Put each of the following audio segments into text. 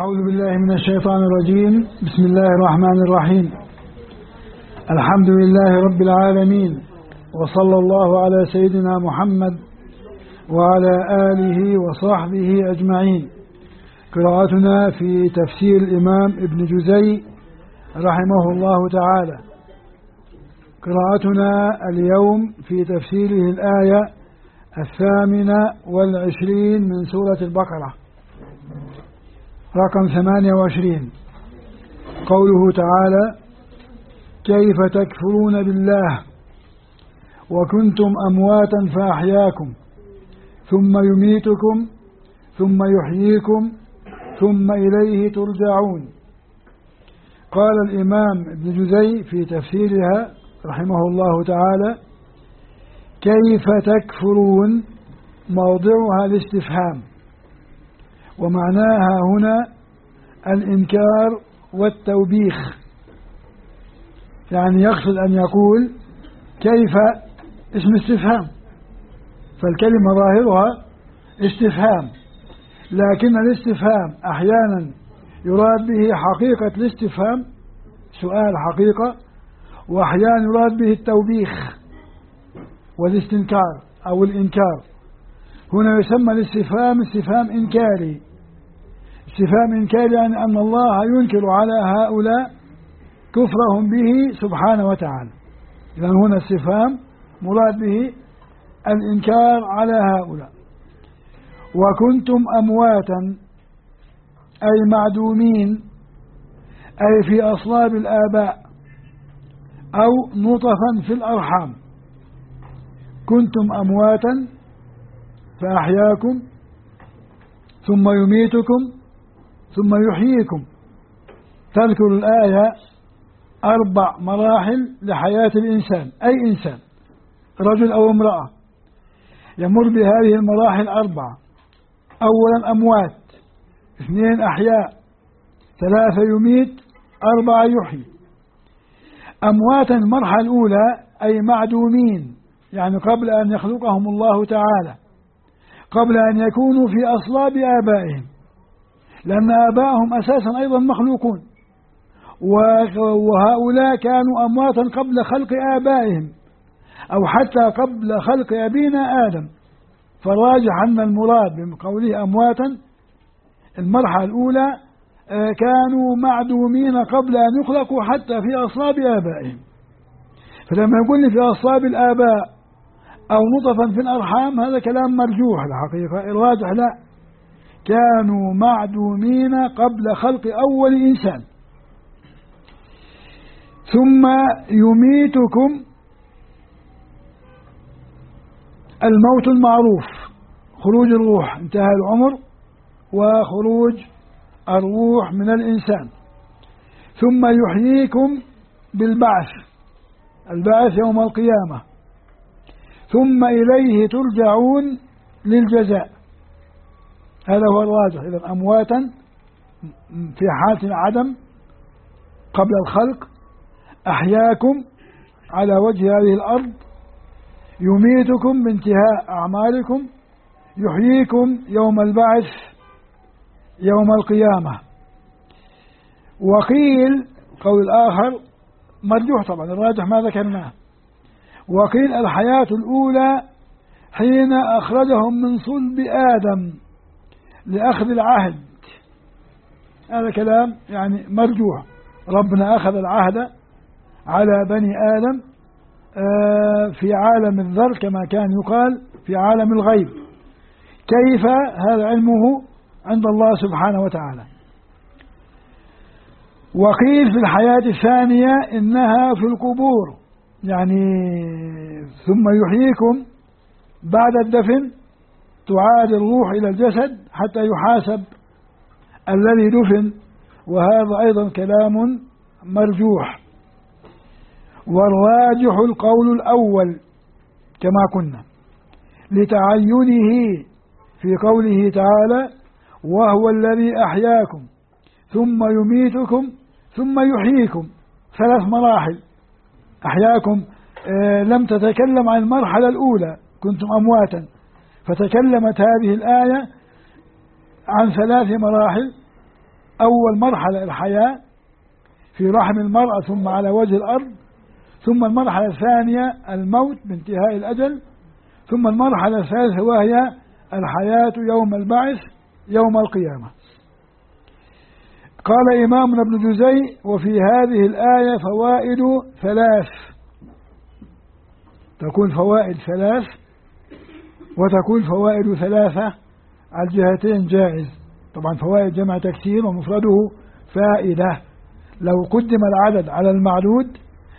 أعوذ بالله من الشيطان الرجيم. بسم الله الرحمن الرحيم. الحمد لله رب العالمين، وصلى الله على سيدنا محمد وعلى آله وصحبه أجمعين. قراءتنا في تفسير الإمام ابن جزي رحمه الله تعالى. قراءتنا اليوم في تفسيره الآية 28 من سورة البقرة رقم 28. قوله تعالى: كيف تكفرون بالله وكنتم أمواتا فأحياكم ثم يميتكم ثم يحييكم ثم إليه ترجعون. قال الإمام ابن جزي في تفسيرها رحمه الله تعالى: كيف تكفرون موضعها الاستفهام، ومعناها هنا الإنكار والتوبيخ، يعني يقصد أن يقول كيف اسم استفهام، فالكلمة ظاهرها استفهام، لكن الاستفهام أحيانا يراد به حقيقة الاستفهام، سؤال حقيقة، وأحيانا يراد به التوبيخ والاستنكار أو الإنكار. هنا يسمى الاستفهام استفهام إنكاري. استفهام إنكاري يعني أن الله ينكر على هؤلاء كفرهم به سبحانه وتعالى. إذن هنا استفهام مراد به الإنكار على هؤلاء. وكنتم أمواتا أي معدومين، أي في أصلاب الآباء أو نطفا في الأرحام. كنتم أمواتا فأحياكم ثم يميتكم ثم يحييكم. تذكر الآية 4 مراحل لحياة الإنسان، أي إنسان رجل أو امرأة يمر بهذه المراحل 4. أولا أموات، 2 أحياء، 3 يميت، 4 يحيي. أمواتا المرحلة الأولى أي معدومين، يعني قبل أن يخلقهم الله تعالى، قبل أن يكونوا في أصلاب آبائهم، لأن آبائهم أساسا أيضا مخلوقون، وهؤلاء كانوا أمواتا قبل خلق آبائهم أو حتى قبل خلق أبينا آدم. فالراجح أن المراد بقوله أمواتا المرحلة الأولى كانوا معدومين قبل أن يخلقوا حتى في أصلاب آبائهم. فلما يقول في أصلاب الآباء أو نطفا في الأرحام هذا كلام مرجوح الحقيقة. الراجح لا، كانوا معدومين قبل خلق أول إنسان. ثم يميتكم، الموت المعروف خروج الروح، انتهى العمر وخروج الروح من الإنسان. ثم يحييكم بالبعث، البعث يوم القيامة. ثم إليه ترجعون للجزاء. هذا هو الراجح. إذن أمواتا في حالة العدم قبل الخلق، أحياكم على وجه هذه الأرض، يميتكم بانتهاء أعمالكم، يحييكم يوم البعث يوم القيامة. وقيل قول الآخر مرجوح طبعا، الراجح ما ذكرناه. وقيل الحياة الأولى حين أخرجهم من صلب آدم لأخذ العهد. هذا كلام يعني مرجوح. ربنا أخذ العهد على بني آدم في عالم الذر كما كان يقال في عالم الغيب. كيف؟ هذا علمه عند الله سبحانه وتعالى. وقيل في الحياة الثانية إنها في القبور، يعني ثم يحييكم بعد الدفن، تعاد الروح إلى الجسد حتى يحاسب الذي دفن، وهذا أيضا كلام مرجوح. والراجح القول الأول كما كنا، لتعينه في قوله تعالى: وهو الذي أحياكم ثم يميتكم ثم يحييكم. 3 مراحل. أحياكم لم تتكلم عن المرحلة الأولى، كنتم أمواتا، فتكلمت هذه الآية عن 3 مراحل أول مرحلة الحياة في رحم المرأة ثم على وجه الأرض، ثم المرحلة الثانية الموت بانتهاء الأجل، ثم المرحلة الثالثة وهي الحياة يوم البعث يوم القيامة. قال إمامنا ابن جزي: وفي هذه الآية فوائد ثلاث، تكون فوائد ثلاث وتكون فوائد ثلاثة على الجهتين جائز. طبعا فوائد جمع تكسير ومفرده فائدة، لو قدم العدد على المعدود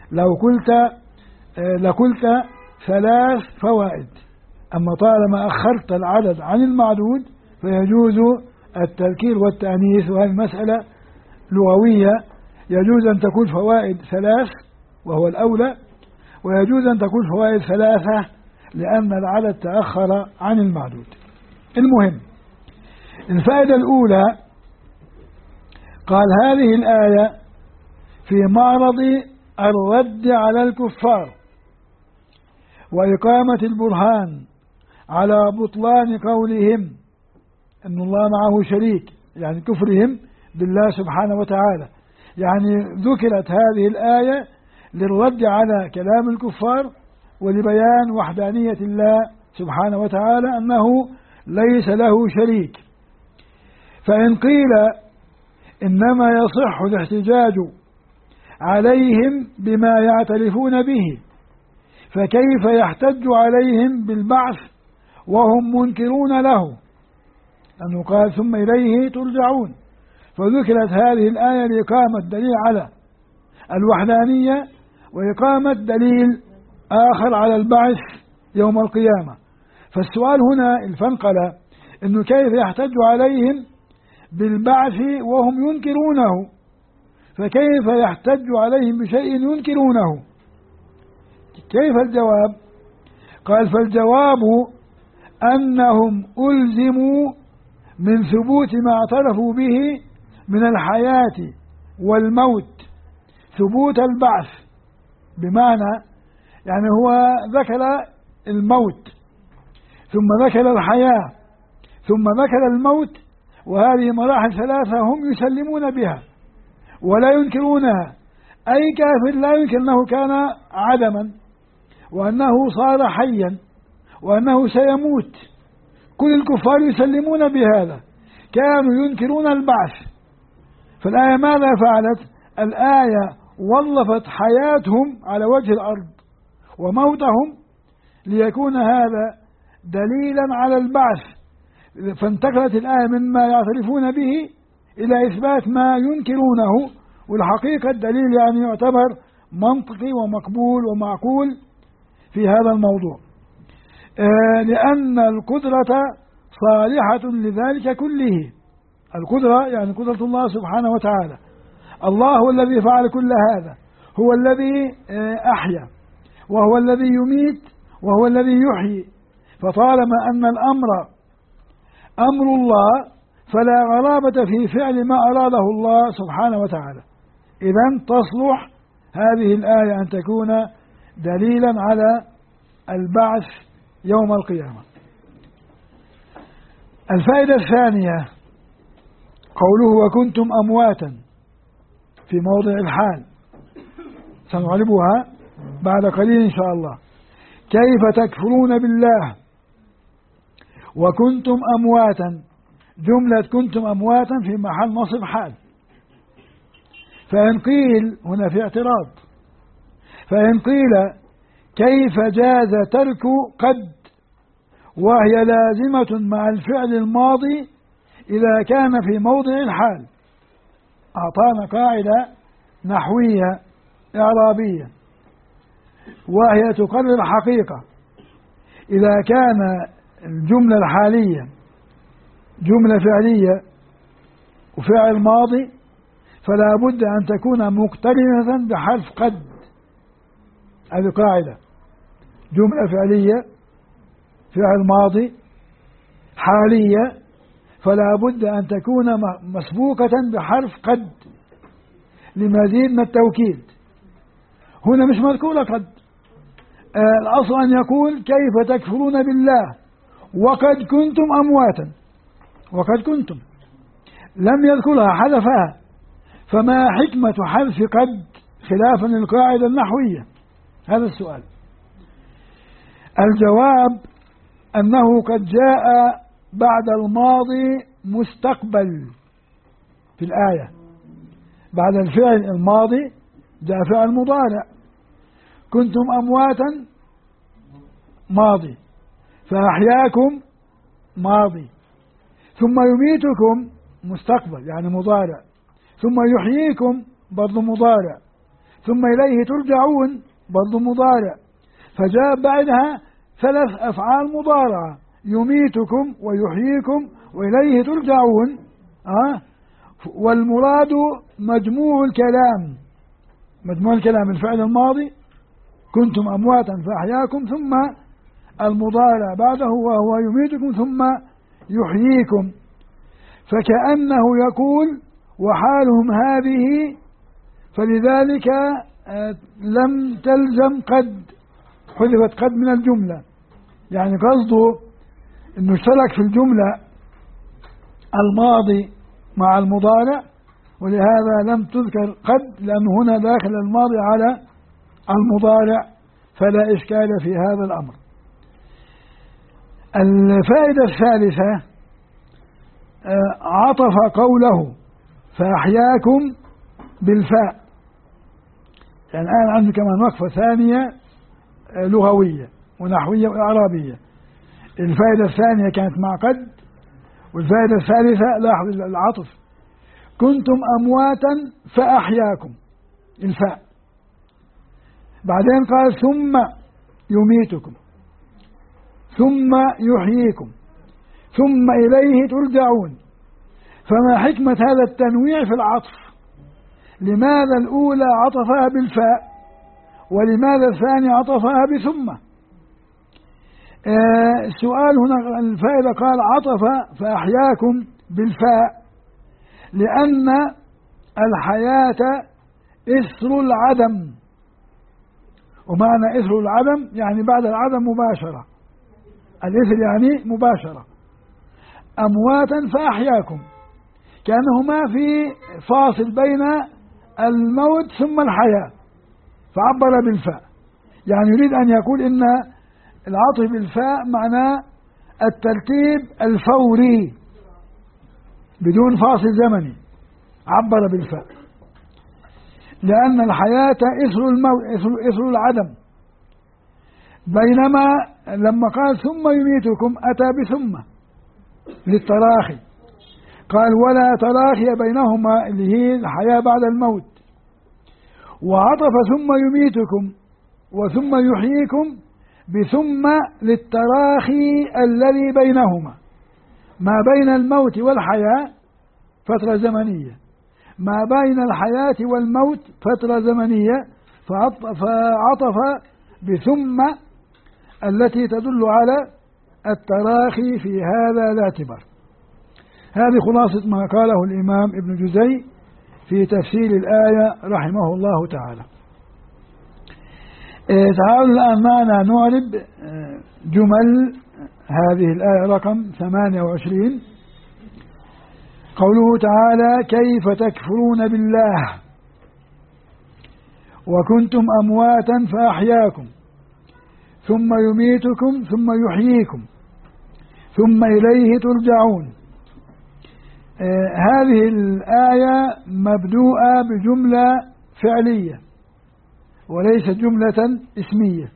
لقلت ثلاث فوائد، أما طالما أخرت العدد عن المعدود فيجوز التذكير والتأنيث، وهذه مسألة لغوية، يجوز أن تكون فوائد ثلاث وهو الأولى، ويجوز أن تكون فوائد ثلاثة لأن العدد تأخر عن المعدود. المهم الفائدة الأولى، قال هذه الآية في معرض الرد على الكفار وإقامة البرهان على بطلان قولهم أن الله معه شريك، يعني كفرهم بالله سبحانه وتعالى. يعني ذكرت هذه الآية للرد على كلام الكفار ولبيان وحدانية الله سبحانه وتعالى أنه ليس له شريك. فإن قيل إنما يصح الاحتجاج عليهم بما يعترفون به، فكيف يحتج عليهم بالبعث وهم منكرون له؟ لأنه قال ثم إليه ترجعون، فذكرت هذه الآية لإقامة دليل على الوحدانية وإقامة دليل آخر على البعث يوم القيامة. فالسؤال هنا الفنقلة إنه كيف يحتج عليهم بالبعث وهم ينكرونه، فكيف يحتج عليهم بشيء ينكرونه؟ كيف الجواب؟ قال فالجواب أنهم ألزموا من ثبوت ما اعترفوا به من الحياة والموت ثبوت البعث، بمعنى يعني هو ذكر الموت ثم ذكر الحياة ثم ذكر الموت، وهذه مراحل ثلاثة هم يسلمون بها ولا ينكرونها. أي كافر لا ينكر أنه كان عدما وأنه صار حيا وأنه سيموت، كل الكفار يسلمون بهذا، كانوا ينكرون البعث. فالآية ماذا فعلت؟ الآية وظفت حياتهم على وجه الأرض وموتهم ليكون هذا دليلا على البعث، فانتقلت الآية مما يعترفون به إلى إثبات ما ينكرونه، والحقيقة الدليل يعني يعتبر منطقي ومقبول ومعقول في هذا الموضوع، لأن القدرة صالحة لذلك كله. القدرة يعني قدرة الله سبحانه وتعالى، الله هو الذي فعل كل هذا، هو الذي أحيا وهو الذي يميت وهو الذي يحيي. فطالما أن الأمر أمر الله فلا غرابة في فعل ما أراده الله سبحانه وتعالى. إذن تصلح هذه الآية أن تكون دليلا على البعث يوم القيامة. الفائدة الثانية قوله وكنتم أمواتا في موضع الحال، سنعربها بعد قليل إن شاء الله. كيف تكفرون بالله وكنتم أمواتا، جملة كنتم أمواتا في محل نصب حال. فإن قيل هنا في اعتراض، فإن قيل كيف جاز ترك قد وهي لازمة مع الفعل الماضي إذا كان في موضع الحال؟ أعطانا قاعدة نحوية إعرابية وهي تقرر حقيقة: إذا كان الجملة الحالية جملة فعلية وفعل ماضي فلا بد أن تكون مقترنة بحرف قد. هذه قاعدة: جملة فعلية فعل ماضي حالية فلا بد أن تكون مسبوقة بحرف قد لمزيد من التوكيد. هنا مش مذكورة قد، الأصل أن يقول كيف تكفرون بالله وقد كنتم أمواتا، وقد كنتم. لم يذكرها حذفها، فما حكمة حذف قد خلافا للقاعدة النحوية؟ هذا السؤال. الجواب أنه قد جاء بعد الماضي مستقبل في الآية، بعد الفعل الماضي جاء فعل مضارع. كنتم أمواتا ماضي، فأحياكم ماضي، ثم يميتكم مستقبل يعني مضارع، ثم يحييكم برضو مضارع، ثم إليه ترجعون برضو مضارع. فجاء بعدها 3 أفعال مضارعة: يميتكم ويحييكم وإليه ترجعون. والمراد مجموع الكلام، مجموع الكلام الفعل الماضي كنتم أمواتا فأحياكم، ثم المضارع بعده وهو يميتكم ثم يحييكم. فكأنه يقول وحالهم هذه، فلذلك لم تلزم قد، حذفت قد من الجملة، يعني قصده انه اشترك في الجملة الماضي مع المضارع، ولهذا لم تذكر قد، لأن هنا داخل الماضي على المضارع، فلا إشكال في هذا الأمر. الفائدة الثالثة عطف قوله فأحياكم بالفاء. يعني الآن عندي كمان وقفة ثانية لغوية ونحوية وإعرابية. الفائدة الثانية كانت مع قد، والفائدة الثالثة لاحظ العطف: كنتم أمواتا فأحياكم، الفاء. بعدين قال ثم يميتكم ثم يحييكم ثم إليه ترجعون. فما حكمة هذا التنويع في العطف؟ لماذا الأولى عطفها بالفاء ولماذا الثانية عطفها بثم؟ السؤال هنا الفائدة قال عطف فأحياكم بالفاء لأن الحياة إثر العدم، ومعنى إثر العدم يعني بعد العدم مباشرة، الإثر يعني مباشرة. أمواتا فأحياكم كأنه ما في فاصل بين الموت ثم الحياة، فعبر بالفاء. يعني يريد أن يقول إن العطف بالفاء معناه الترتيب الفوري بدون فاصل زمني، عبر بالفاء لأن الحياة إثر الموت، إثر العدم. بينما لما قال ثم يميتكم أتى بثم للتراخي، قال ولا تراخي بينهما اللي هي الحياة بعد الموت، وعطف ثم يميتكم وثم يحييكم بثم للتراخي الذي بينهما. ما بين الموت والحياة فترة زمنية، ما بين الحياة والموت فترة زمنية، فعطف بثم التي تدل على التراخي في هذا الاعتبار. هذه خلاصة ما قاله الإمام ابن جزي في تفسير الآية رحمه الله تعالى. تعالوا الآن معنا نعرب جمل هذه الآية رقم 28. قوله تعالى كيف تكفرون بالله وكنتم أمواتا فأحياكم ثم يميتكم ثم يحييكم ثم إليه ترجعون. هذه الآية مبدوءة بجملة فعلية وليست جملة اسمية.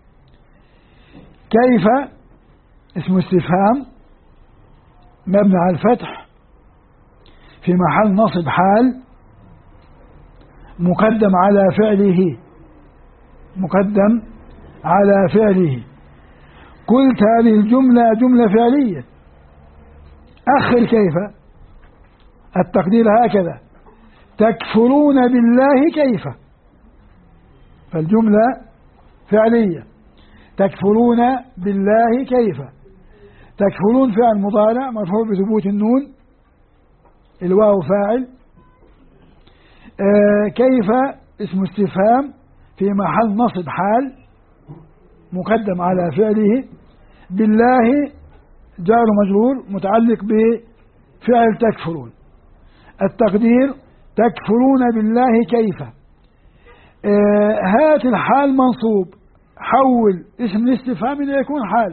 كيف اسم استفهام مبني على الفتح في محل نصب حال مقدم على فعله، مقدم على فعله. قلت هذه الجملة جملة فعلية. أخر كيف التقدير هكذا: تكفرون بالله كيف، فالجملة فعلية. تكفرون بالله كيف، تكفرون فعل مضارع مرفوع بثبوت النون، الواو فاعل. كيف اسم استفهام في محل نصب حال مقدم على فعله. بالله جار مجرور متعلق بفعل تكفرون، التقدير تكفرون بالله كيف. هات الحال منصوب، حول اسم الاستفهام ليكون حال.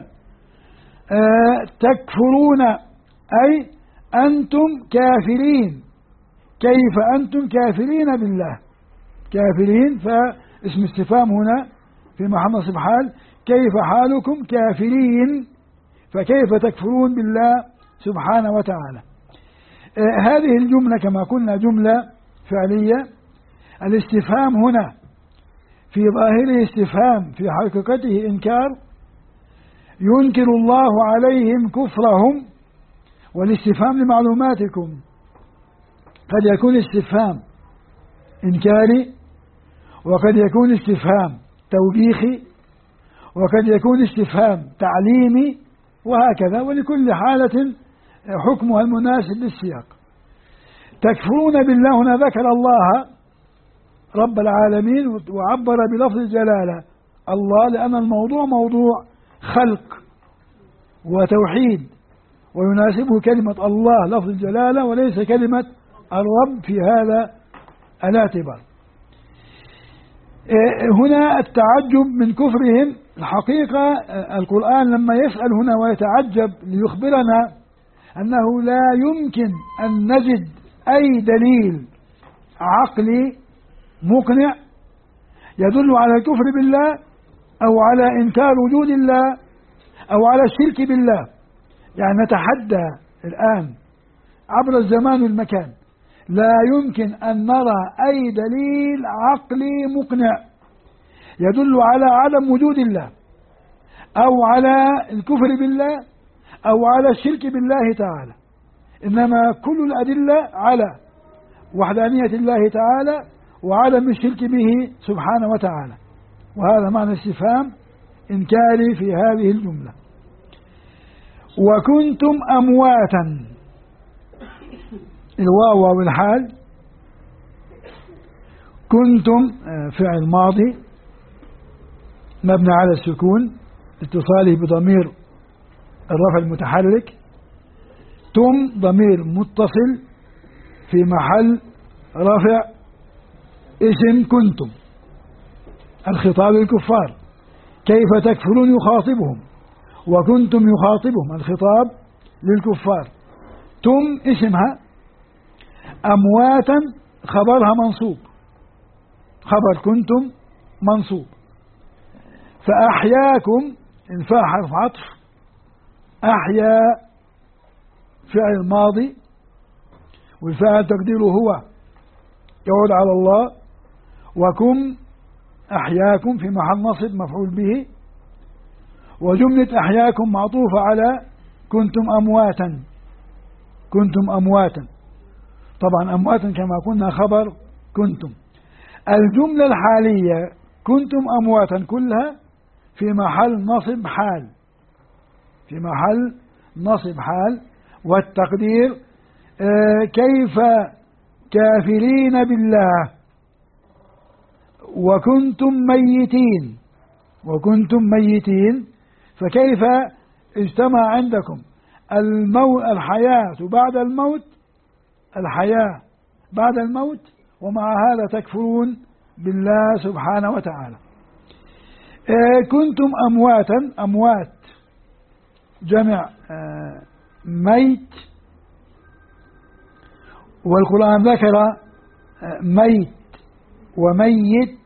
تكفرون أي أنتم كافرين، كيف أنتم كافرين بالله، كافرين، فاسم استفهام هنا في محل نصب حال، كيف حالكم كافرين، فكيف تكفرون بالله سبحانه وتعالى. هذه الجملة كما قلنا جملة فعلية. الاستفهام هنا في ظاهره استفهام، في حقيقته إنكار، ينكر الله عليهم كفرهم. والاستفهام لمعلوماتكم قد يكون استفهام إنكاري، وقد يكون استفهام توبيخي، وقد يكون استفهام تعليمي، وهكذا، ولكل حالة حكمها المناسب للسياق. تكفرون بالله هنا ذكر الله رب العالمين وعبر بلفظ الجلالة الله، لأن الموضوع موضوع خلق وتوحيد، ويناسبه كلمة الله لفظ الجلالة وليس كلمة الرب في هذا الاعتبار. هنا التعجب من كفرهم. الحقيقة القرآن لما يسأل هنا ويتعجب ليخبرنا أنه لا يمكن أن نجد أي دليل عقلي مقنع يدل على الكفر بالله أو على إنكار وجود الله أو على الشرك بالله. يعني نتحدى الآن عبر الزمان والمكان، لا يمكن أن نرى أي دليل عقلي مقنع يدل على عدم وجود الله أو على الكفر بالله أو على الشرك بالله تعالى، إنما كل الأدلة على وحدانية الله تعالى وعدم الشرك به سبحانه وتعالى. وهذا معنى استفهام إنكاري في هذه الجملة. وكنتم أمواتا، الواو والحال. كنتم فعل ماضي مبني على السكون اتصاله بضمير الرفع المتحرك. تم ضمير متصل في محل رفع اسم كنتم، الخطاب للكفار. كيف تكفرون يخاطبهم، وكنتم يخاطبهم، الخطاب للكفار. تم اسمها، أمواتا خبرها منصوب، خبر كنتم منصوب. فأحياكم الفاء حرف عطف، أحيا فعل ماضي والفاعل تقديره هو يعود على الله، وكم أحياكم في محل نصب مفعول به، وجملة أحياكم معطوفة على كنتم أمواتا. كنتم أمواتا، طبعا أمواتا كما قلنا خبر كنتم. الجملة الحالية كنتم أمواتا كلها في محل نصب حال، في محل نصب حال. والتقدير كيف كافرين بالله وكنتم ميتين، وكنتم ميتين، فكيف اجتمع عندكم الحياة بعد الموت، الحياة بعد الموت، ومع هذا تكفرون بالله سبحانه وتعالى. كنتم أمواتا، أموات جمع ميت، والقرآن ذكر ميت وميت.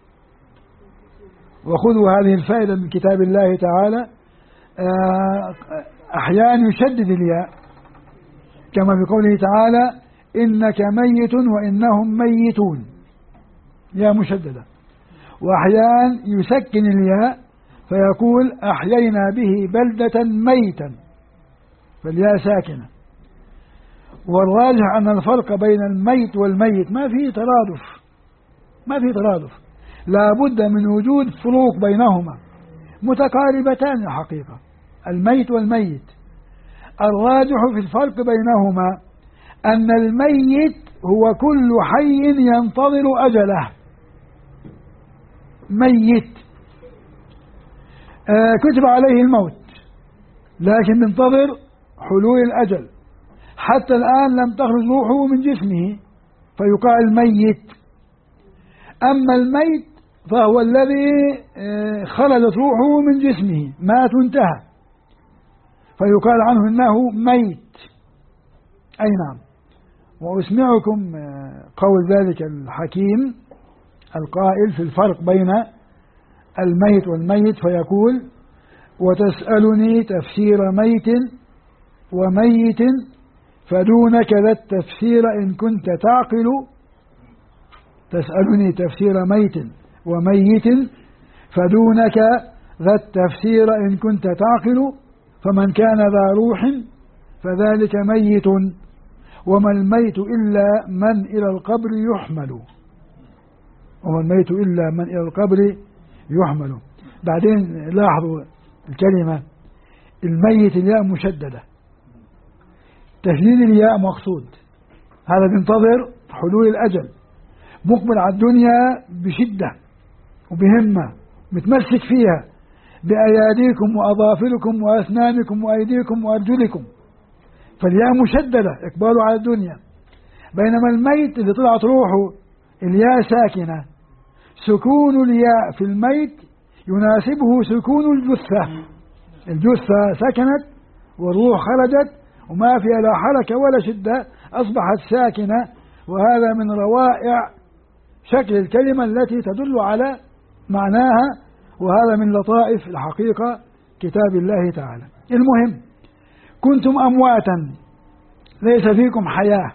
وخذوا هذه الفائدة من كتاب الله تعالى. أحيانا يشدد الياء كما في قوله تعالى إنك ميت وإنهم ميتون، يا مشددة. وأحيانا يسكن الياء فيقول أحيينا به بلدة ميتا، فالياء ساكنة. والراجح أن الفرق بين الميت والميت ما فيه ترادف، ما فيه ترادف، لا بد من وجود فروق بينهما، متقاربتان الحقيقة الميت والميت. الراجح في الفرق بينهما أن الميت هو كل حي ينتظر أجله، ميت كتب عليه الموت لكن ينتظر حلول الأجل. حتى الآن لم تخرج روحه من جسمه فيقال ميت. أما الميت فهو الذي خرجت روحه من جسمه، مات وانتهى، فيقال عنه إنه ميت. أي نعم. وأسمعكم قول ذلك الحكيم القائل في الفرق بين الميت والميت فيقول: وتسألني تفسير ميت وميت فدونك ذا التفسير إن كنت تعقل. تسألني تفسير ميت وميت فدونك ذا التفسير إن كنت تعقل. فمن كان ذا روح فذلك ميت، وما الميت إلا من إلى القبر يحمل. وما الميت إلا من إلى القبر يحمل. بعدين لاحظوا الكلمة الميت الياء مشددة، تشديد الياء مقصود، هذا بينتظر حلول الأجل، مقبل على الدنيا بشدة وبهمة، متمسك فيها بأياديكم وأظافركم وأسنانكم وأيديكم وأرجلكم، فالياء مشددة إقباله على الدنيا. بينما الميت اللي طلعت روحه الياء ساكنة، سكون الياء في الميت يناسبه سكون الجثة. الجثة سكنت والروح خرجت وما فيها لا حركة ولا شدة، أصبحت ساكنة، وهذا من روائع شكل الكلمة التي تدل على معناها، وهذا من لطائف الحقيقة كتاب الله تعالى. المهم: كنتم أمواتا ليس فيكم حياة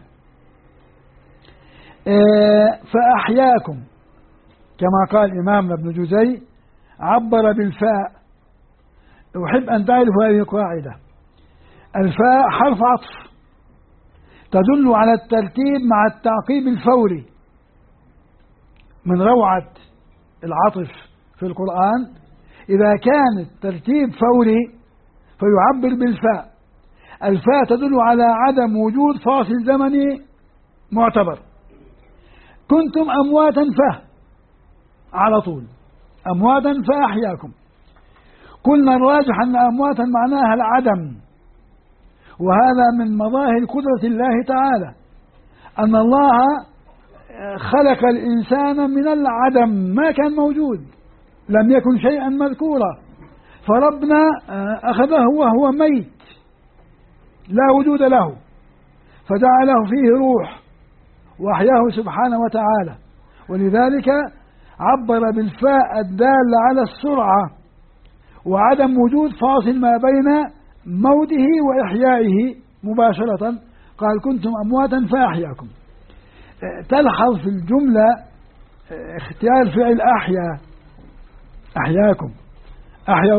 فأحياكم، كما قال إمامنا ابن جزي عبر بالفاء. أحب أن تعرفوا هذه القاعدة: الفاء حرف عطف تدل على الترتيب مع التعقيب الفوري. من روعة العطف في القرآن إذا كان الترتيب فوري فيعبر بالفاء. الفاء تدل على عدم وجود فاصل زمني معتبر. كنتم أمواتا على طول، أمواتا فأحياكم. قلنا الراجح أن أمواتا معناها العدم، وهذا من مظاهر قدرة الله تعالى، أن الله خلق الإنسان من العدم، ما كان موجود، لم يكن شيئا مذكورا، فربنا أخذه وهو ميت لا وجود له، فجعله فيه روح وأحياه سبحانه وتعالى. ولذلك عبر بالفاء الدالة على السرعة وعدم وجود فاصل ما بين موته وإحيائه مباشرة. قال: كنتم أمواتا فأحياكم. تلحظ في الجملة اختيار فعل أحياكم. أحيا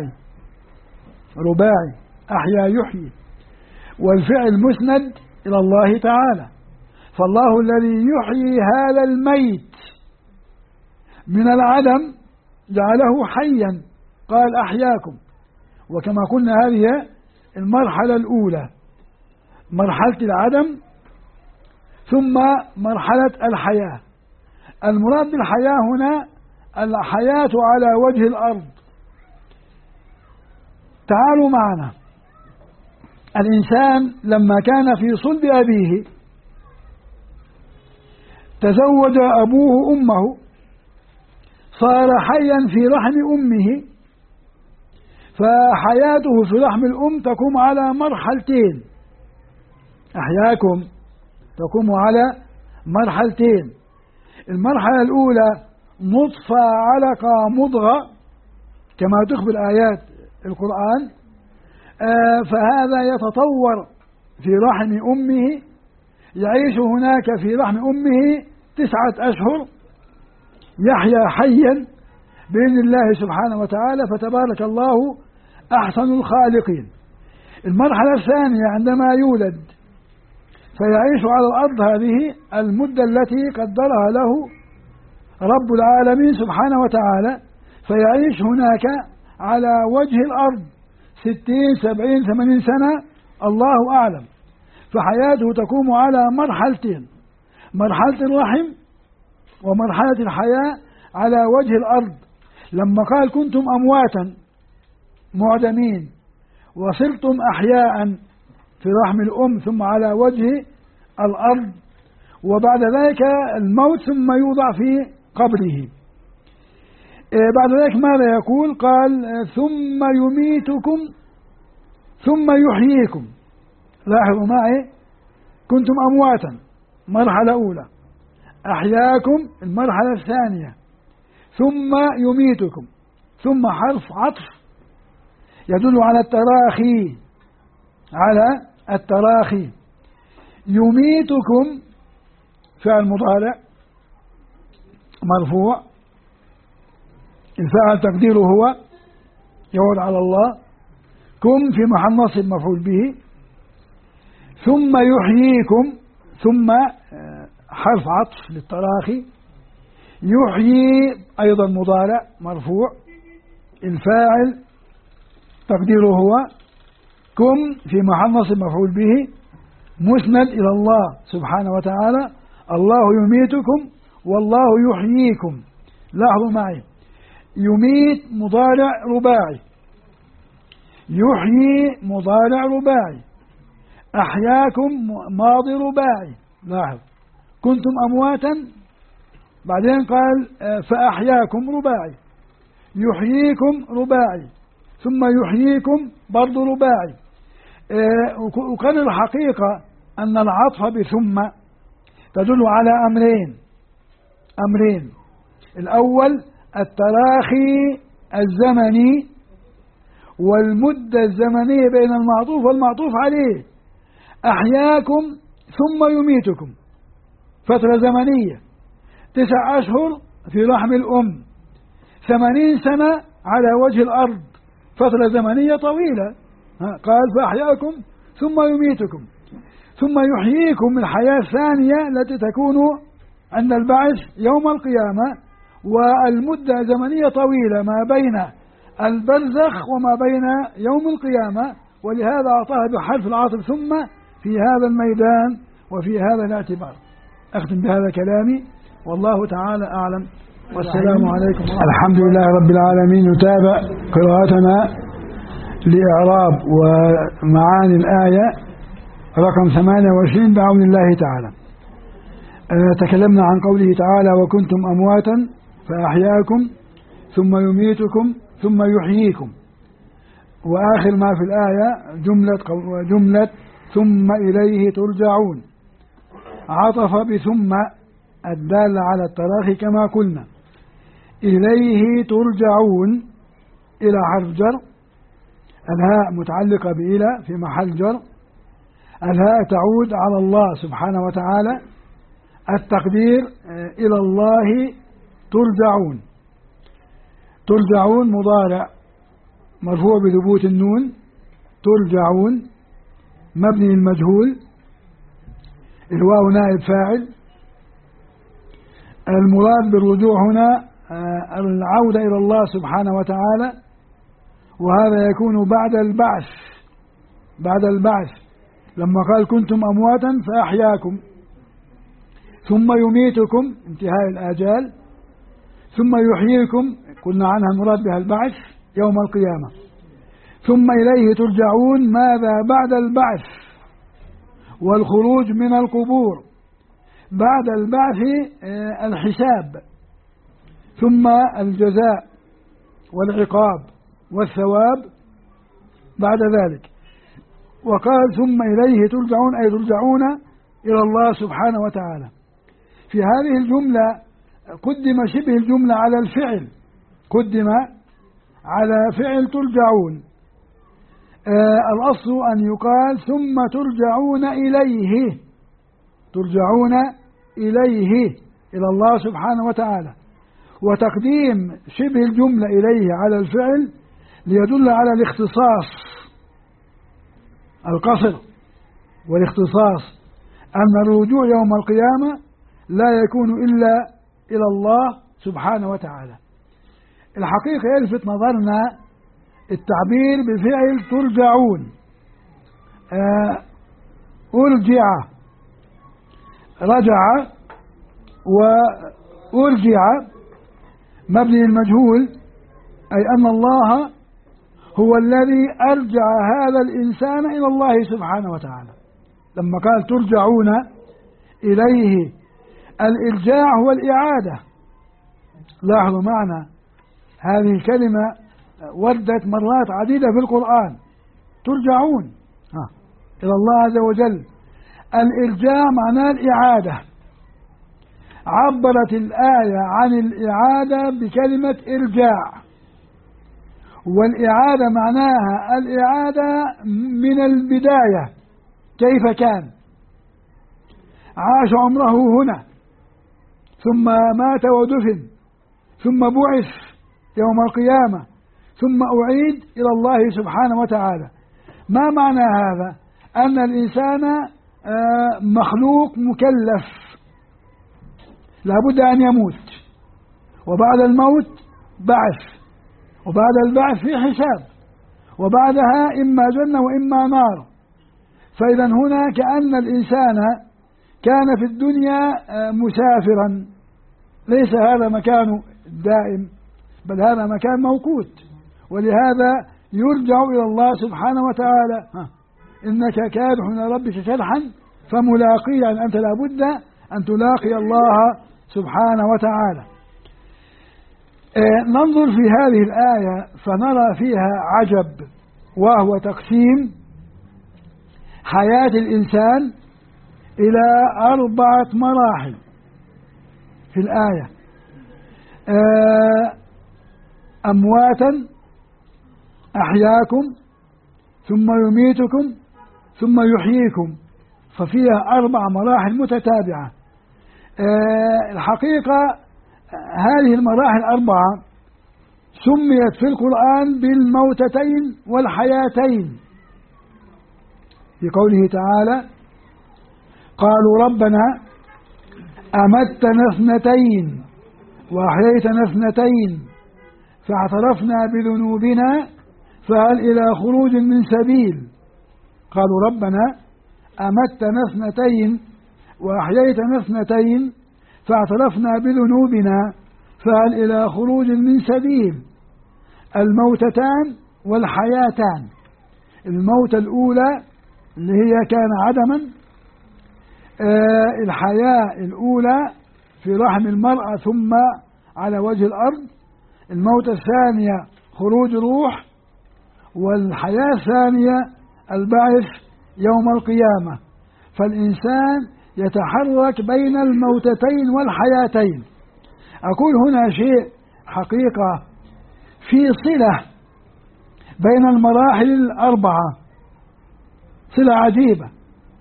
رباعي، أحيا يحيي، والفعل مسند إلى الله تعالى. فالله الذي يحيي هذا الميت من العدم جعله حيا، قال أحياكم. وكما قلنا هذه المرحلة الأولى، مرحلة العدم ثم مرحلة الحياة. المراد بالحياة هنا الحياة على وجه الأرض. تعالوا معنا. الإنسان لما كان في صلب أبيه تزوج أبوه أمه، صار حيا في رحم أمه، فحياته في رحم الأم تقوم على مرحلتين. أحياكم تقوم على مرحلتين. المرحلة الأولى نطفة علقة مضغة كما تخبر آيات القرآن، فهذا يتطور في رحم أمه، يعيش هناك في رحم أمه 9 أشهر، يحيا حيا بإذن الله سبحانه وتعالى، فتبارك الله أحسن الخالقين. المرحلة الثانية عندما يولد فيعيش على الأرض هذه المدة التي قدرها له رب العالمين سبحانه وتعالى، فيعيش هناك على وجه الأرض 60 70 80 سنة الله أعلم. فحياته تقوم على مرحلتين: مرحلة الرحم ومرحلة الحياة على وجه الأرض. لما قال كنتم أمواتا معدمين وصرتم أحياء، في رحم الأم ثم على وجه الأرض، وبعد ذلك الموت ثم يوضع في قبره. بعد ذلك ماذا يقول؟ قال ثم يميتكم ثم يحييكم. لاحظوا معي، كنتم أمواتا مرحلة أولى، أحياكم المرحلة الثانية، ثم يميتكم، ثم حرف عطف يدل على التراخي، على التراخي. يميتكم فعل مضارع مرفوع، الفاعل تقديره هو يعود على الله، كم في محل نصب مفعول به. ثم يحييكم، ثم حرف عطف للتراخي، يحيي أيضا مضارع مرفوع، الفاعل تقديره هو كم في محل نصب مفعول به، مسند إلى الله سبحانه وتعالى. الله يميتكم والله يحييكم. لاحظوا معي، يميت مضارع رباعي، يحيي مضارع رباعي، أحياكم ماضي رباعي. لاحظ، كنتم أمواتا، بعدين قال فأحياكم رباعي، يحييكم رباعي، ثم يحييكم برضو رباعي. وكان الحقيقة أن العطف بثم تدل على أمرين. الأول التراخي الزمني والمدة الزمنية بين المعطوف والمعطوف عليه. أحياكم ثم يميتكم، فترة زمنية 9 أشهر في رحم الأم، 80 سنة على وجه الأرض، فترة زمنية طويلة. قال فأحياكم ثم يميتكم ثم يحييكم الحياة الثانية التي تكون عند البعث يوم القيامة، والمدة زمنية طويلة ما بين البرزخ وما بين يوم القيامة، ولهذا أعطاها بحرف العاطف ثم في هذا الميدان وفي هذا الاعتبار. أختم بهذا كلامي، والله تعالى أعلم، والسلام عليكم. الحمد لله رب العالمين. نتابع قراءتنا لإعراب ومعاني الآية رقم 28 بعون الله تعالى. تكلمنا عن قوله تعالى وكنتم أمواتا فأحياكم ثم يميتكم ثم يحييكم، وآخر ما في الآية جملة ثم إليه ترجعون، عطف بثم الدالة على التراخي كما قلنا. إليه ترجعون، إلى حرف جر، الهاء متعلقة بإلى في محل جر، الهاء تعود على الله سبحانه وتعالى، التقدير إلى الله ترجعون. ترجعون مضارع مرفوع بثبوت النون، ترجعون مبني المجهول، الواو نائب فاعل. المراد بالرجوع هنا العودة إلى الله سبحانه وتعالى، وهذا يكون بعد البعث لما قال كنتم أمواتا فأحياكم، ثم يميتكم انتهاء الآجال، ثم يحييكم قلنا عنها المراد بها البعث يوم القيامة، ثم إليه ترجعون ماذا بعد البعث والخروج من القبور. بعد البعث الحساب، ثم الجزاء والعقاب والثواب بعد ذلك. وقال ثم إليه ترجعون أي ترجعون إلى الله سبحانه وتعالى. في هذه الجملة قدم شبه الجملة على الفعل، قدم على فعل ترجعون. الأصل أن يقال ثم ترجعون إليه، ترجعون إليه إلى الله سبحانه وتعالى، وتقديم شبه الجملة إليه على الفعل ليدل على الاختصاص، القصر والاختصاص، أن الرجوع يوم القيامة لا يكون إلا إلى الله سبحانه وتعالى. الحقيقة يلفت نظرنا التعبير بفعل ترجعون. أرجع، رجع وأرجع مبني المجهول، أي أن الله هو الذي أرجع هذا الإنسان إلى الله سبحانه وتعالى. لما قال ترجعون إليه، الإرجاع هو الإعادة. لاحظوا معنى هذه الكلمة وردت مرات عديدة في القرآن، ترجعون إلى الله عز وجل. الإرجاع معناه الإعادة. عبرت الآية عن الإعادة بكلمة إرجاع، والإعادة معناها الإعادة من البداية، كيف كان عاش عمره هنا، ثم مات ودفن، ثم بعث يوم القيامة، ثم أعيد إلى الله سبحانه وتعالى. ما معنى هذا؟ أن الإنسان مخلوق مكلف، لابد أن يموت، وبعد الموت بعث، وبعد البعث في حساب، وبعدها إما جنة وإما نار. فإذا هنا كأن الإنسان كان في الدنيا مسافرا، ليس هذا مكانه الدائم، بل هذا مكان موقوت، ولهذا يرجع إلى الله سبحانه وتعالى. إنك كادح إلى ربك كدحا فملاقيه، يعني أنت لابد أن تلاقي الله سبحانه وتعالى. ننظر في هذه الآية فنرى فيها عجب، وهو تقسيم حياة الإنسان إلى 4 مراحل في الآية. أمواتا أحياكم ثم يميتكم ثم يحييكم، ففيها 4 مراحل متتابعة. الحقيقة هذه المراحل 4 سميت في القرآن بالموتتين والحياتين، في قوله تعالى قالوا ربنا أمتنا 2 وأحييتنا 2 فاعترفنا بذنوبنا فهل إلى خروج من سبيل. قالوا ربنا أمتنا 2 وأحييتنا 2 فاعترفنا بذنوبنا فهل إلى خروج من سبيل. الموتتان والحياتان، الموتة الأولى اللي هي كان عدما، الحياة الأولى في رحم المرأة ثم على وجه الأرض، الموتة الثانية خروج روح، والحياة الثانية البعث يوم القيامة. فالإنسان يتحرك بين الموتتين والحياتين. أقول هنا شيء حقيقة في صلة بين المراحل 4، صلة عجيبة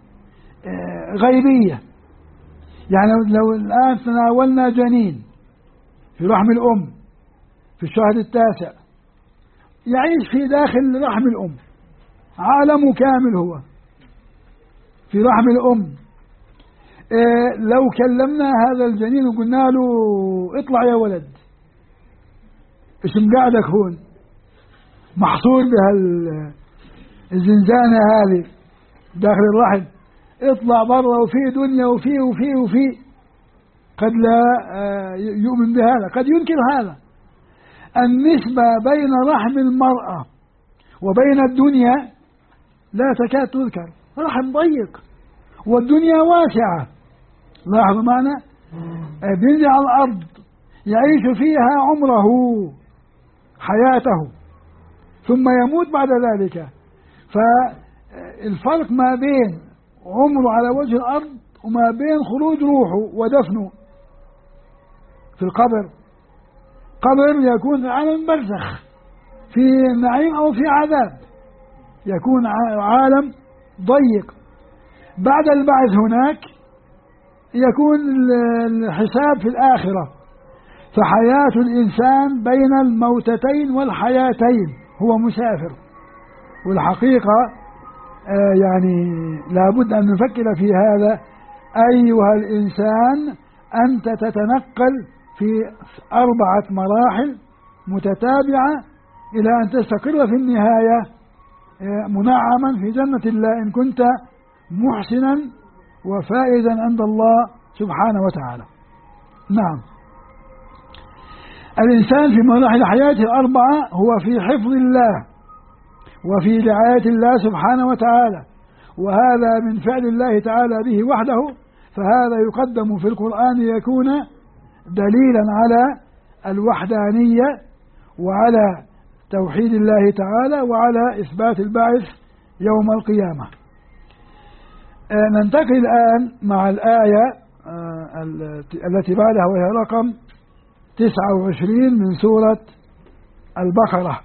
غيبية. يعني لو الآن تناولنا جنين في رحم الأم في الشهر 9 يعيش في داخل رحم الأم، عالم كامل هو في رحم الأم. لو كلمنا هذا الجنين وقلنا له اطلع يا ولد، ايش مقعدك هون محصور بها الزنزانة هذه داخل الرحم، اطلع برا وفي دنيا وفي قد لا يؤمن بهذا، قد ينكر هذا. النسبة بين رحم المرأة وبين الدنيا لا تكاد تذكر، رحم ضيق والدنيا واسعة. لاحظوا معنا، بينزل على الأرض يعيش فيها عمره حياته ثم يموت بعد ذلك. فالفرق ما بين عمره على وجه الأرض وما بين خروج روحه ودفنه في القبر. قبر يكون عالم برزخ في نعيم أو في عذاب، يكون عالم ضيق. بعد البعث هناك يكون الحساب في الآخرة. فحياة الإنسان بين الموتتين والحياتين، هو مسافر. والحقيقة يعني لابد أن نفكر في هذا. أيها الإنسان أنت تتنقل في 4 مراحل متتابعة إلى أن تستقر في النهاية منعما في جنة الله إن كنت محسنا وفائزا عند الله سبحانه وتعالى. نعم، الإنسان في مراحل حياته 4 هو في حفظ الله وفي رعاية الله سبحانه وتعالى، وهذا من فعل الله تعالى به وحده، فهذا يقدم في القرآن يكون دليلا على الوحدانية وعلى توحيد الله تعالى وعلى إثبات البعث يوم القيامة. ننتقل الآن مع الآية التي بعدها، وهي رقم 29 من سورة البقرة،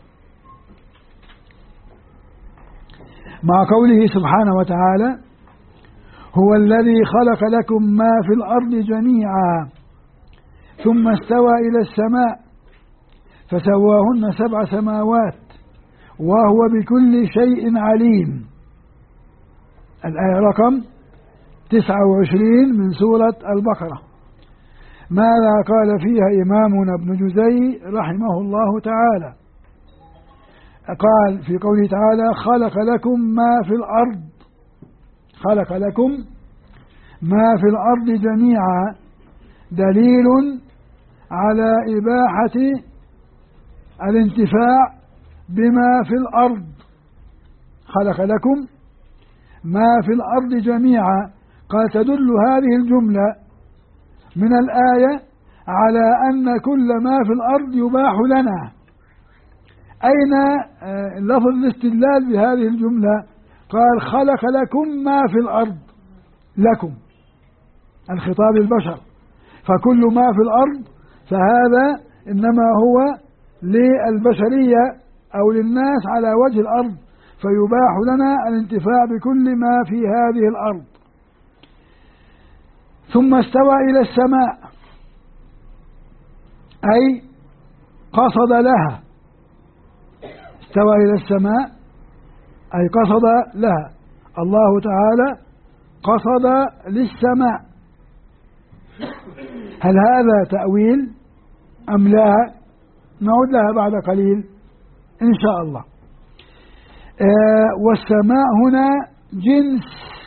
مع قوله سبحانه وتعالى: هو الذي خلق لكم ما في الأرض جميعا ثم استوى إلى السماء فسواهن 7 سماوات وهو بكل شيء عليم. الآية رقم 29 من سورة البقرة. ماذا قال فيها إمامنا ابن جزي رحمه الله تعالى؟ قال في قوله تعالى: خلق لكم ما في الأرض، خلق لكم ما في الأرض جميعا، دليل على إباحة الانتفاع بما في الأرض. خلق لكم ما في الأرض جميعا، قال تدل هذه الجملة من الآية على أن كل ما في الأرض يباح لنا. أين لفظ الاستدلال بهذه الجملة؟ قال: خلق لكم ما في الأرض، لكم الخطاب البشر، فكل ما في الأرض فهذا إنما هو للبشرية أو للناس على وجه الأرض، فيباح لنا الانتفاع بكل ما في هذه الأرض. ثم استوى إلى السماء، أي قصد لها، استوى إلى السماء أي قصد لها. الله تعالى قصد للسماء. هل هذا تأويل أم لا؟ نعود لها بعد قليل إن شاء الله. والسماء هنا جنس،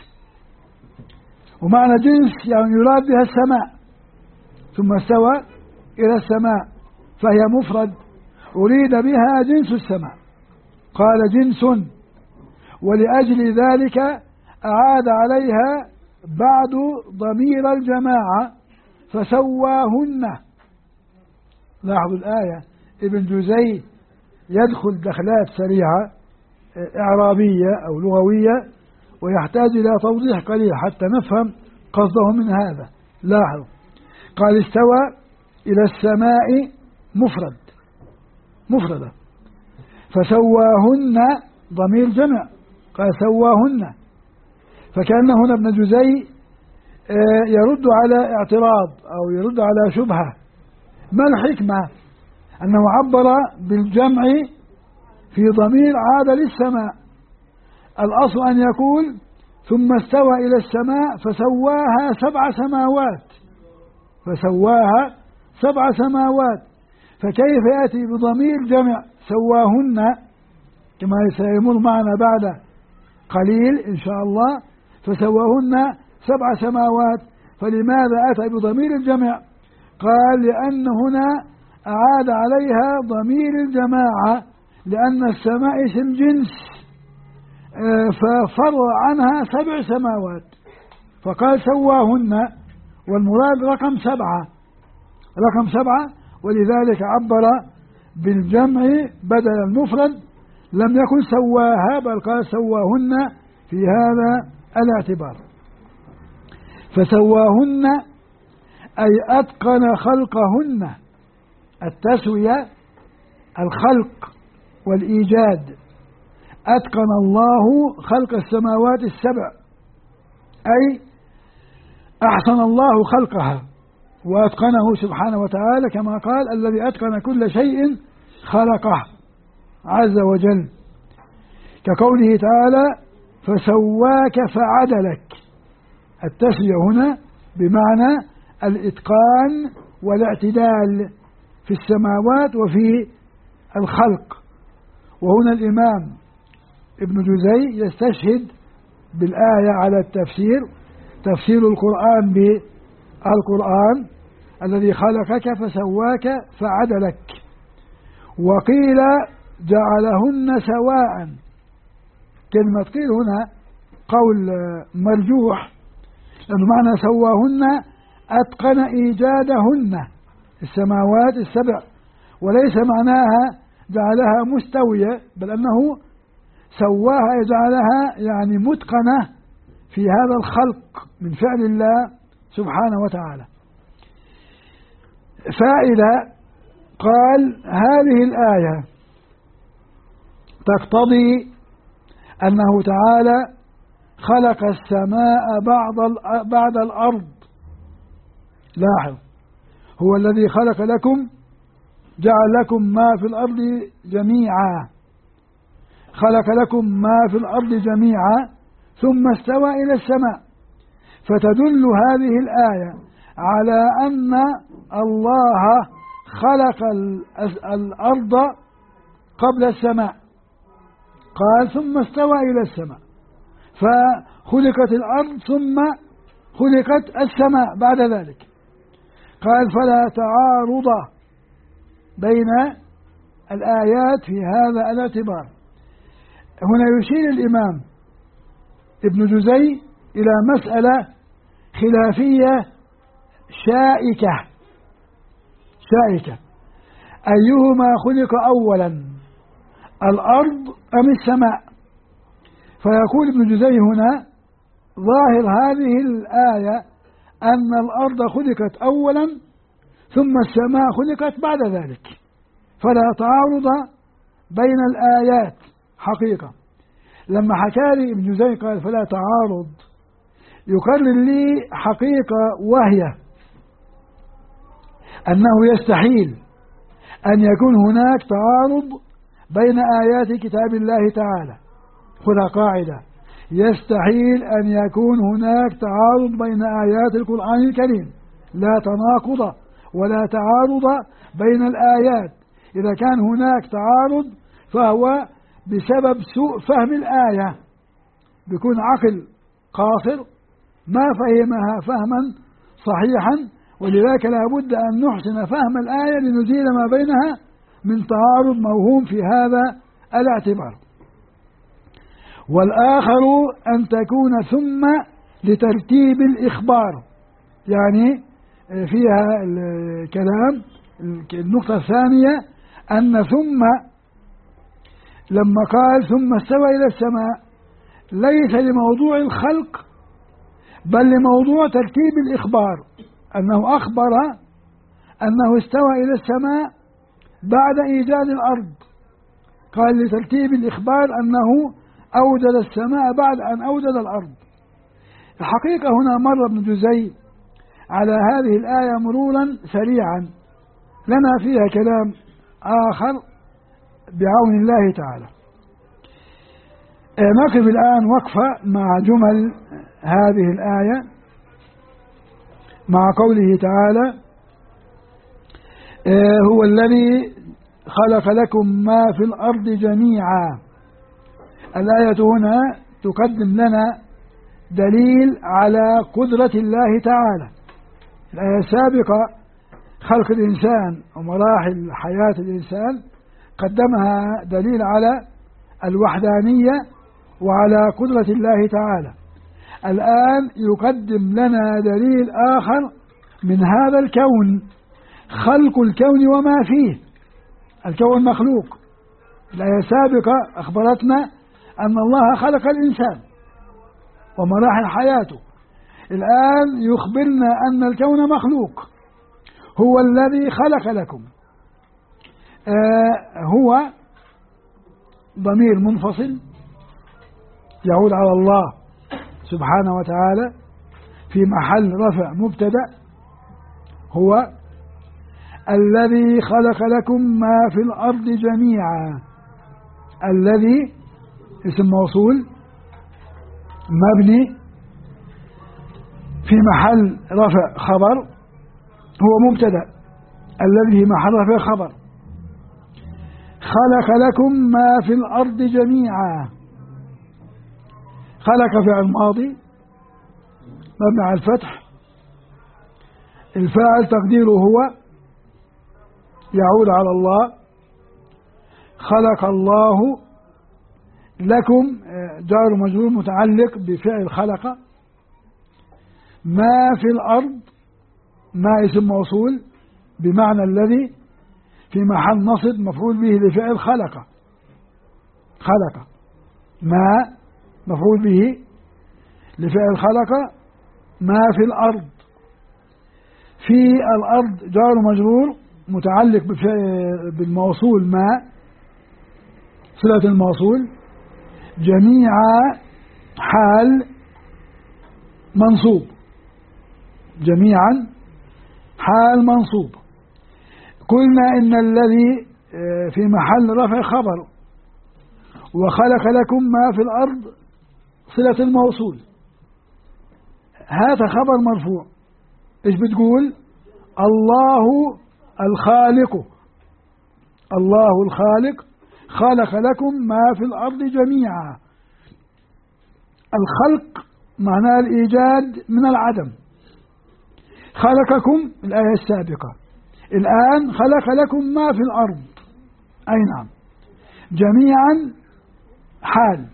ومعنى جنس يعني يراد بها السماء. ثم استوى إلى السماء فهي مفرد، أريد بها جنس السماء، قال جنس، ولأجل ذلك أعاد عليها بعد ضمير الجماعة فسواهن. لاحظوا الآية، ابن جزي يدخل دخلات سريعة إعرابية أو لغوية ويحتاج إلى توضيح قليل حتى نفهم قصده من هذا. لاحظوا، قال استوى إلى السماء مفرد، مفردة، فسواهن ضمير جمع، قال سواهن، فكأن هنا ابن جزي يرد على اعتراض أو يرد على شبهة. ما الحكمة؟ أنه عبر بالجمع في ضمير عاد للسماء. الأصل أن يقول ثم استوى إلى السماء فسواها 7 سماوات، فسواها 7 سماوات، فكيف يأتي بضمير جمع سواهن كما سيمر معنا بعد قليل إن شاء الله؟ فسواهن 7 سماوات، فلماذا أتى بضمير الجمع؟ قال لأن هنا أعاد عليها ضمير الجماعة، لأن السماء اسم جنس ففرع عنها 7 سماوات، فقال سواهن، والمراد رقم 7، رقم 7، ولذلك عبر بالجمع بدل المفرد، لم يكن سواها بل قال سواهن في هذا الاعتبار. فسواهن أي أتقن خلقهن، التسوية الخلق والإيجاد، أتقن الله خلق السماوات السبع، أي أحسن الله خلقها وأتقنه سبحانه وتعالى، كما قال الذي أتقن كل شيء خلقه عز وجل، كقوله تعالى فسواك فعدلك. التسوية هنا بمعنى الإتقان والاعتدال في السماوات وفي الخلق. وهنا الإمام ابن جزي يستشهد بالآية على التفسير، تفسير القرآن بالقرآن الذي خلقك فسواك فعدلك. وقيل جعلهن سواء، كلمة قيل هنا قول مرجوح، لأنه معنى سواهن أتقن إيجادهن السماوات السبع، وليس معناها جعلها مستوية، بل أنه سواها جعلها يعني متقنة في هذا الخلق من فعل الله سبحانه وتعالى. فائدة، قال هذه الآية تقتضي أنه تعالى خلق السماء بعد الأرض. لاحظ، هو الذي خلق لكم، جعل لكم ما في الأرض جميعا، خلق لكم ما في الأرض جميعا ثم استوى إلى السماء، فتدل هذه الآية على أن الله خلق الأرض قبل السماء، قال ثم استوى إلى السماء، فخلقت الأرض ثم خلقت السماء بعد ذلك. قال فلا تعارض بين الآيات في هذا الاعتبار. هنا يشير الإمام ابن جزي إلى مسألة خلافية شائكة، أيهما خلق أولا، الأرض أم السماء؟ فيقول ابن جزي هنا ظاهر هذه الآية أن الأرض خلقت أولا ثم السماء خلقت بعد ذلك، فلا تعارض بين الآيات حقيقة. لما حكى لي ابن جزي قال فلا تعارض، يقرر لي حقيقة، وهي أنه يستحيل أن يكون هناك تعارض بين آيات كتاب الله تعالى. خذها قاعدة، يستحيل أن يكون هناك تعارض بين آيات القرآن الكريم، لا تناقض ولا تعارض بين الآيات. إذا كان هناك تعارض فهو بسبب سوء فهم الآية، بيكون عقل قاصر ما فهمها فهما صحيحا، ولذلك لا بد أن نحسن فهم الآية لنزيل ما بينها من تعارض موهوم في هذا الاعتبار. والآخر أن تكون ثم لترتيب الإخبار، يعني فيها الكلام. النقطة الثانية أن ثم لما قال ثم استوى إلى السماء ليس لموضوع الخلق بل لموضوع ترتيب الإخبار، أنه أخبر أنه استوى إلى السماء بعد إيجاد الأرض، قال لترتيب الإخبار أنه أوجد السماء بعد أن أوجد الأرض. الحقيقة هنا مر ابن جزي على هذه الآية مرورا سريعا، لنا فيها كلام آخر بعون الله تعالى. نقف الآن وقفة مع جمل هذه الآية، مع قوله تعالى هو الذي خلق لكم ما في الأرض جميعا. الآية هنا تقدم لنا دليل على قدرة الله تعالى. الآية السابقة خلق الإنسان ومراحل حياة الإنسان قدمها دليل على الوحدانية وعلى قدرة الله تعالى. الآن يقدم لنا دليل آخر من هذا الكون، خلق الكون وما فيه. الكون مخلوق. الآية السابقة أخبرتنا أن الله خلق الإنسان ومراحل حياته، الآن يخبرنا أن الكون مخلوق. هو الذي خلق لكم، هو ضمير منفصل يعود على الله سبحانه وتعالى في محل رفع مبتدأ. هو الذي خلق لكم ما في الأرض جميعا. الذي اسم موصول مبني في محل رفع خبر، هو مبتدأ، الذي في محل رفع خبر. خلق لكم ما في الأرض جميعا. خلق فعل ماضي مبني على الفتح، الفاعل تقديره هو يعود على الله. خلق الله لكم جار ومجرور متعلق بفعل خلق. ما في الأرض ما اسم موصول بمعنى الذي في محل نصب مفعول به لفعل خلق. خلق ما مفعول به لفعل خلق. ما في الأرض في الأرض جار ومجرور متعلق بالموصول ما صلة الموصول. جميع حال منصوب. جميعا حال منصوب. قلنا إن الذي في محل رفع خبر، وخلق لكم ما في الأرض صلة الموصول. هذا خبر مرفوع. إيش بتقول؟ الله الخالق. الله الخالق خلق لكم ما في الأرض جميعا. الخلق معناه الإيجاد من العدم. خلقكم الآية السابقة، الآن خلق لكم ما في الأرض. أي نعم. جميعا حال.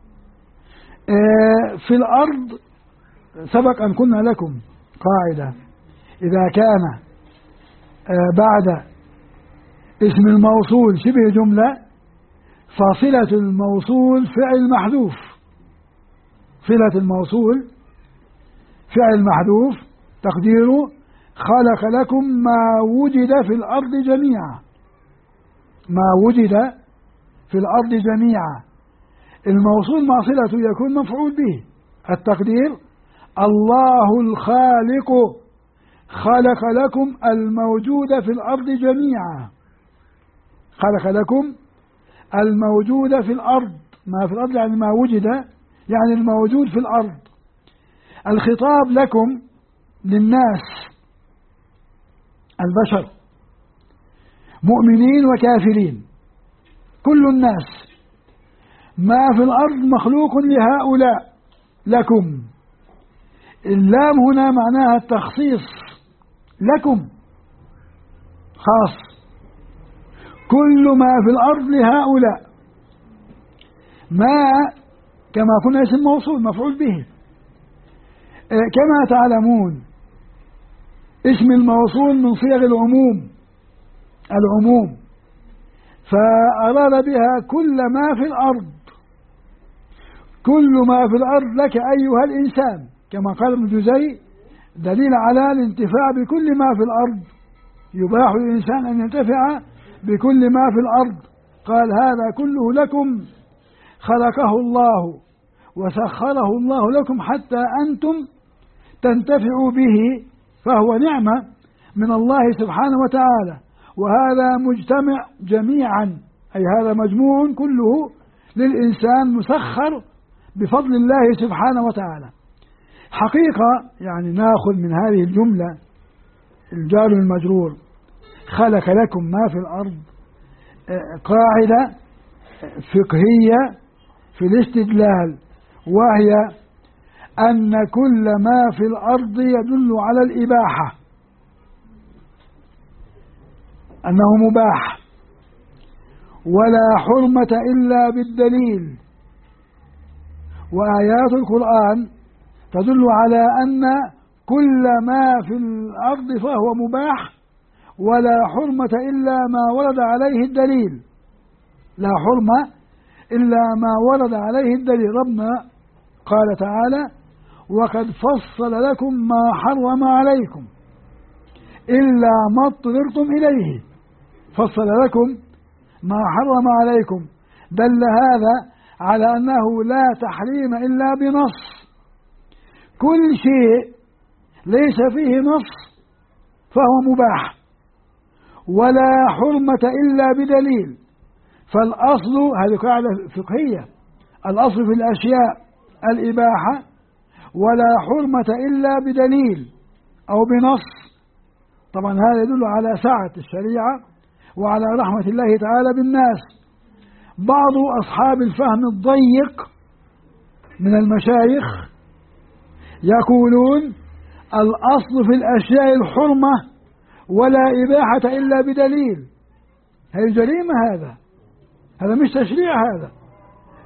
في الأرض سبق أن قلنا لكم قاعدة: إذا كان بعد اسم الموصول شبه جملة فصلة الموصول فعل محذوف. صلة الموصول فعل محذوف تقديره خلق لكم ما وجد في الأرض جميعا. ما وجد في الأرض جميعا. الموصول مع صلته يكون مفعول به. التقدير الله الخالق خلق لكم الموجود في الأرض جميعا. خلق لكم الموجود في الأرض. ما في الأرض يعني ما وجد، يعني الموجود في الأرض. الخطاب لكم للناس البشر مؤمنين وكافرين كل الناس. ما في الأرض مخلوق لهؤلاء لكم. اللام هنا معناها التخصيص. لكم خاص. كل ما في الأرض لهؤلاء. ما كما كنا اسم موصول مفعول به. كما تعلمون اسم الموصول من صيغ العموم. العموم فأراد بها كل ما في الأرض. كل ما في الأرض لك أيها الإنسان، كما قال ابن جزي دليل على الانتفاع بكل ما في الأرض. يباح للإنسان أن ينتفع بكل ما في الأرض. قال هذا كله لكم خلقه الله وسخره الله لكم حتى أنتم تنتفعوا به، فهو نعمة من الله سبحانه وتعالى. وهذا مجتمع جميعا، أي هذا مجموع كله للإنسان مسخر بفضل الله سبحانه وتعالى. حقيقة يعني نأخذ من هذه الجملة الجار المجرور خلق لكم ما في الأرض قاعدة فقهية في الاستدلال، وهي أن كل ما في الأرض يدل على الإباحة، أنه مباح، ولا حرمة إلا بالدليل. وآيات القرآن تدل على أن كل ما في الأرض فهو مباح، ولا حرمة إلا ما ورد عليه الدليل. لا حرمة إلا ما ورد عليه الدليل. ربنا قال تعالى: وقد فصل لكم ما حرم عليكم إلا ما اضطررتم إليه. فصل لكم ما حرم عليكم، دل هذا على أنه لا تحريم إلا بنص. كل شيء ليس فيه نص فهو مباح، ولا حرمة إلا بدليل. فالأصل، هذه قاعدة فقهية، الأصل في الأشياء الإباحة، ولا حرمة إلا بدليل أو بنص. طبعا هذا يدل على سعة الشريعة وعلى رحمة الله تعالى بالناس. بعض أصحاب الفهم الضيق من المشايخ يقولون الأصل في الأشياء الحرمة ولا إباحة إلا بدليل. هذه جريمة، هذا مش تشريع. هذا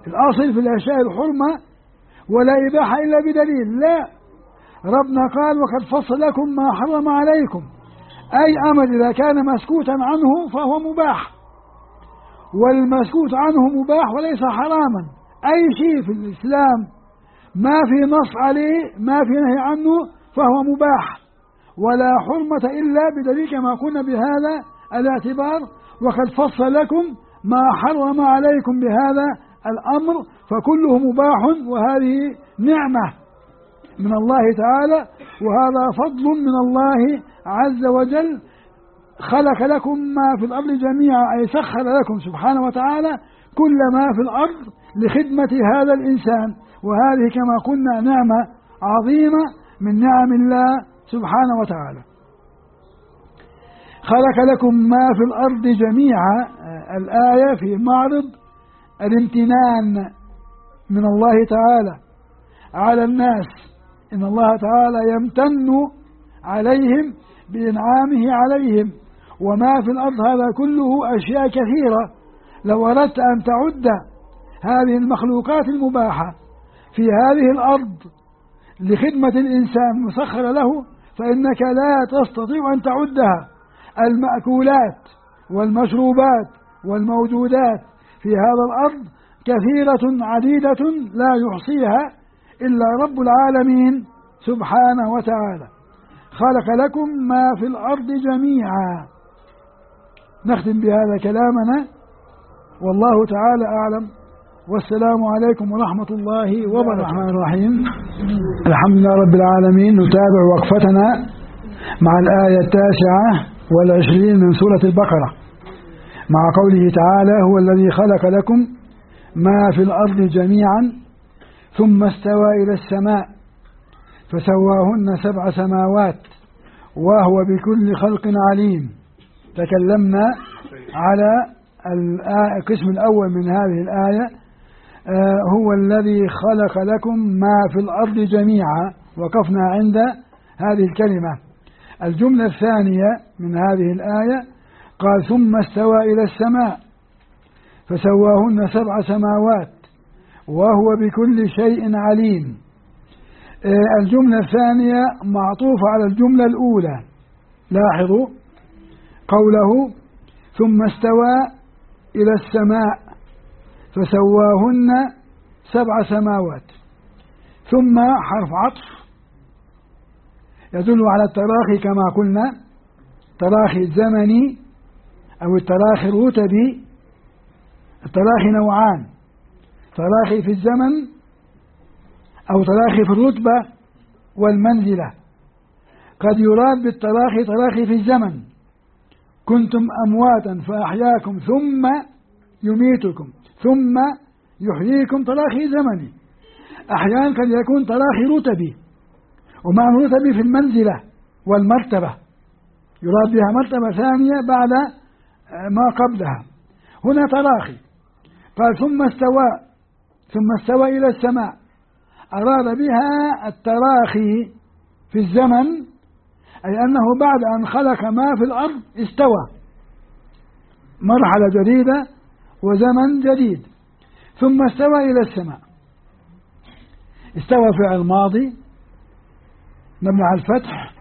الأصل في الأشياء الحرمة ولا إباحة إلا بدليل. لا، ربنا قال وقد فصل لكم ما حرم عليكم، أي أمر إذا كان مسكوتا عنه فهو مباح، والمسكوت عنه مباح وليس حراما. أي شيء في الإسلام ما في نص عليه، ما في نهي عنه، فهو مباح ولا حرمة إلا بدليل، كما قلنا بهذا الاعتبار. وقد فصل لكم ما حرم عليكم بهذا الأمر، فكله مباح، وهذه نعمة من الله تعالى، وهذا فضل من الله عز وجل. خلق لكم ما في الأرض جميعا، أي سخر لكم سبحانه وتعالى كل ما في الأرض لخدمة هذا الإنسان، وهذه كما قلنا نعمة عظيمة من نعم الله سبحانه وتعالى. خلق لكم ما في الأرض جميعا، الآية في معرض الامتنان من الله تعالى على الناس، إن الله تعالى يمتن عليهم بإنعامه عليهم. وما في الأرض هذا كله أشياء كثيرة، لو أردت أن تعد هذه المخلوقات المباحة في هذه الأرض لخدمة الإنسان مسخر له فإنك لا تستطيع أن تعدها. المأكولات والمشروبات والموجودات في هذا الأرض كثيرة عديدة لا يحصيها إلا رب العالمين سبحانه وتعالى. خلق لكم ما في الأرض جميعا. نختم بهذا كلامنا، والله تعالى أعلم، والسلام عليكم ورحمة الله وبركاته. الرحمن الرحيم، الحمد لله رب العالمين. نتابع وقفتنا مع الآية 29 من سورة البقرة، مع قوله تعالى: هو الذي خلق لكم ما في الأرض جميعا ثم استوى إلى السماء فسواهن 7 سماوات وهو بكل خلق عليم. تكلمنا على القسم الأول من هذه الآية، هو الذي خلق لكم ما في الأرض جميعا، وقفنا عند هذه الكلمة. الجملة الثانية من هذه الآية قال: ثم استوى إلى السماء فسواهن 7 سماوات وهو بكل شيء عليم. الجملة الثانية معطوفة على الجملة الأولى. لاحظوا قوله: ثم استوى إلى السماء فسواهن 7 سماوات، ثم حرف عطف يدل على التراخي كما قلنا، تراخي الزمني أو التراخي الرتبي. التراخي نوعان: تراخي في الزمن أو تراخي في الرتبة والمنزلة. قد يراد بالتراخي تراخي في الزمن، كنتم أمواتا فأحياكم ثم يميتكم ثم يحييكم، تراخي زمني. أحيانا قد يكون تراخي رتبي، ومعنى رتبي في المنزلة والمرتبة، يراد بها مرتبة ثانية بعد ما قبلها. هنا تراخي، قال ثم استوى إلى السماء، أراد بها التراخي في الزمن، أي أنه بعد أن خلق ما في الأرض استوى، مرحلة جديدة وزمن جديد. ثم استوى إلى السماء، استوى فعل ماضي مبني على الفتح،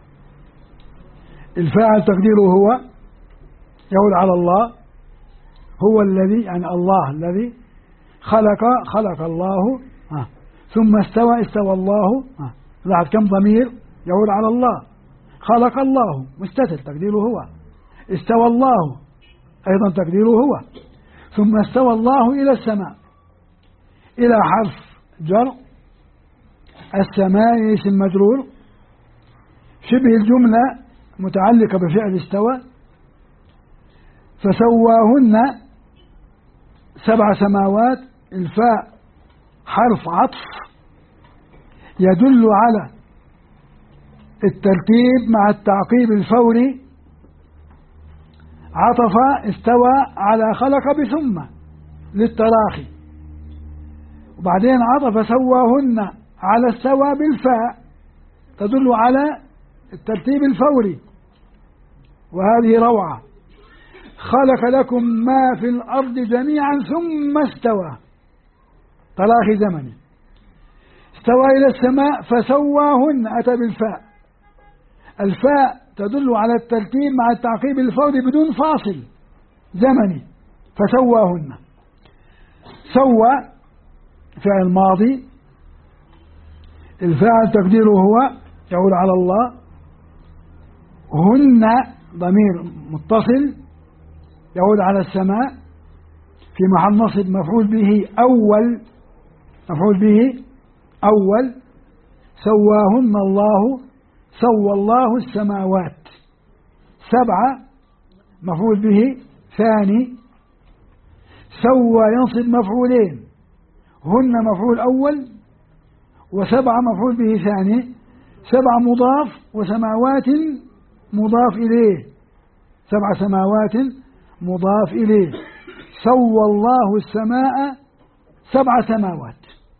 الفاعل تقديره هو، يعود على الله. هو الذي، يعني الله الذي خلق الله، ثم استوى الله. لاحظ كم ضمير يعود على الله. خلق الله مستتر تقديره هو، استوى الله أيضا تقديره هو. ثم استوى الله إلى السماء، إلى حرف جر، السماء اسم مجرور، شبه الجملة متعلقة بفعل استوى. فسواهن 7 سماوات، الفاء حرف عطف يدل على الترتيب مع التعقيب الفوري. عطف استوى على خلق بثم للتراخي، وبعدين عطف سواهن على استوى بالفاء تدل على الترتيب الفوري، وهذه روعة. خلق لكم ما في الأرض جميعا ثم استوى، تراخي زمني. استوى إلى السماء فسواهن، أتى بالفاء. الفاء تدل على الترتيب مع التعقيب الفوري بدون فاصل زمني. فسواهن، سوى فعل ماضي، الفاعل تقديره هو يعود على الله، هن ضمير متصل يعود على السماء في محل نصب مفعول به أول، مفعول به أول. سواهن الله، سوى الله السماوات. 7 مفعول به ثاني، سوى ينصب مفعولين، هن مفعول أول و7 مفعول به ثاني. 7 مضاف وسماوات مضاف إليه، 7 سماوات مضاف إليه. سوى الله السماء 7 سماوات.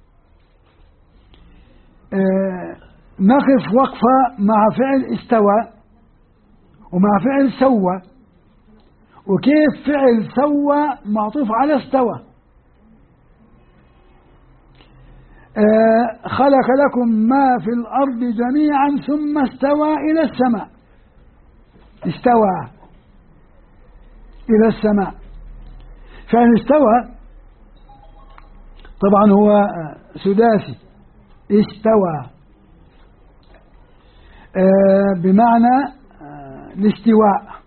نقف وقفة مع فعل استوى ومع فعل سوى، وكيف فعل سوى معطوف على استوى. خلق لكم ما في الأرض جميعا ثم استوى إلى السماء. استوى إلى السماء. فعل استوى طبعا هو سداسي، استوى بمعنى الاستواء.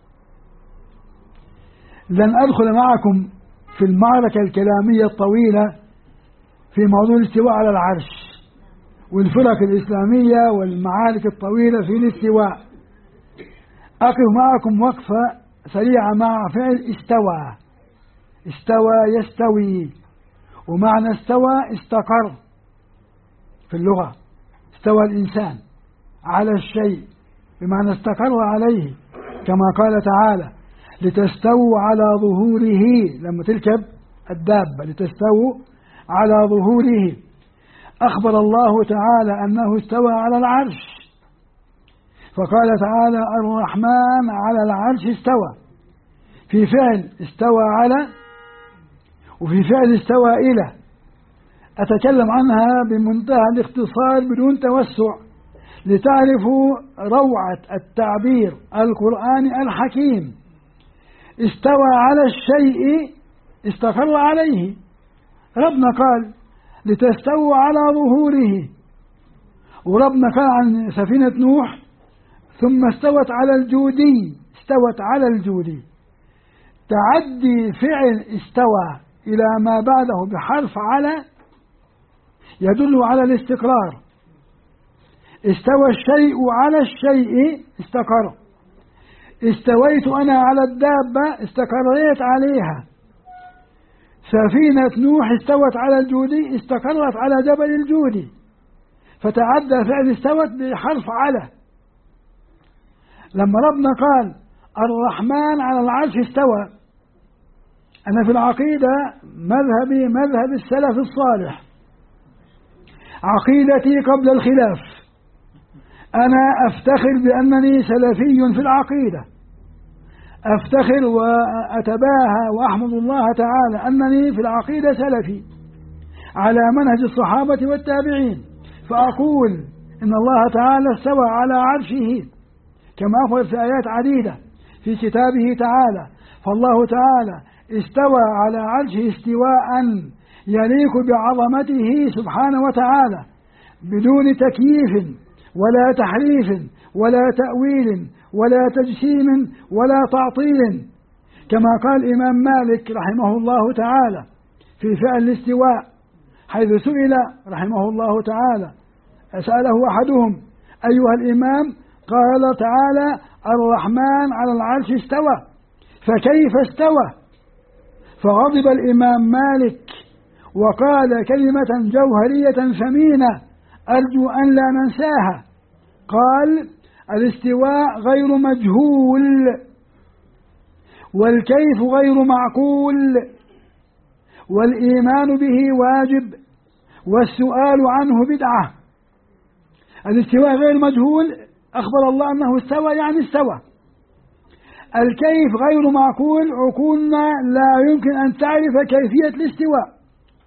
لن أدخل معكم في المعركة الكلامية الطويلة في موضوع الاستواء على العرش والفرق الإسلامية والمعارك الطويلة في الاستواء. أقف معكم وقفة سريعة مع فعل استوى. استوى يستوي، ومعنى استوى استقر في اللغة. استوى الإنسان على الشيء بمعنى استقر عليه، كما قال تعالى لتستووا على ظهوره لما تركب الدابة، لتستووا على ظهوره. أخبر الله تعالى أنه استوى على العرش، فقال تعالى الرحمن على العرش استوى. في فعل استوى على وفي فعل استوى إلى، أتكلم عنها بمنتهى الاختصار بدون توسع لتعرفوا روعة التعبير القرآني الحكيم. استوى على الشيء استقر عليه. ربنا قال لتستووا على ظهوره، وربنا قال عن سفينة نوح ثم استوت على الجودي، استوت على الجودي. تعدي فعل استوى إلى ما بعده بحرف على يدل على الاستقرار. استوى الشيء على الشيء استقر. استويت أنا على الدابة استقريت عليها. سفينة نوح استوت على الجودي استقرت على جبل الجودي. فتعدى فعل استوت بحرف على. لما ربنا قال الرحمن على العرش استوى، أنا في العقيدة مذهبي مذهب السلف الصالح، عقيدتي قبل الخلاف. أنا أفتخر بأنني سلفي في العقيدة، أفتخر وأتباهى وأحمد الله تعالى أنني في العقيدة سلفي على منهج الصحابة والتابعين. فأقول إن الله تعالى استوى على عرشه كما أخبر في آيات عديدة في كتابه تعالى. فالله تعالى استوى على عرشه استواء يليق بعظمته سبحانه وتعالى بدون تكييف ولا تحريف ولا تأويل ولا تجسيم ولا تعطيل، كما قال الإمام مالك رحمه الله تعالى في فعل الاستواء، حيث سئل رحمه الله تعالى، سأله أحدهم أيها الإمام؟ قال تعالى الرحمن على العرش استوى، فكيف استوى؟ فغضب الإمام مالك وقال كلمة جوهرية ثمينة أرجو أن لا ننساها. قال الاستواء غير مجهول، والكيف غير معقول، والإيمان به واجب، والسؤال عنه بدعة. الاستواء غير مجهول، أخبر الله أنه استوى يعني استوى. الكيف غير معقول، عقولنا لا يمكن أن تعرف كيفية الاستواء.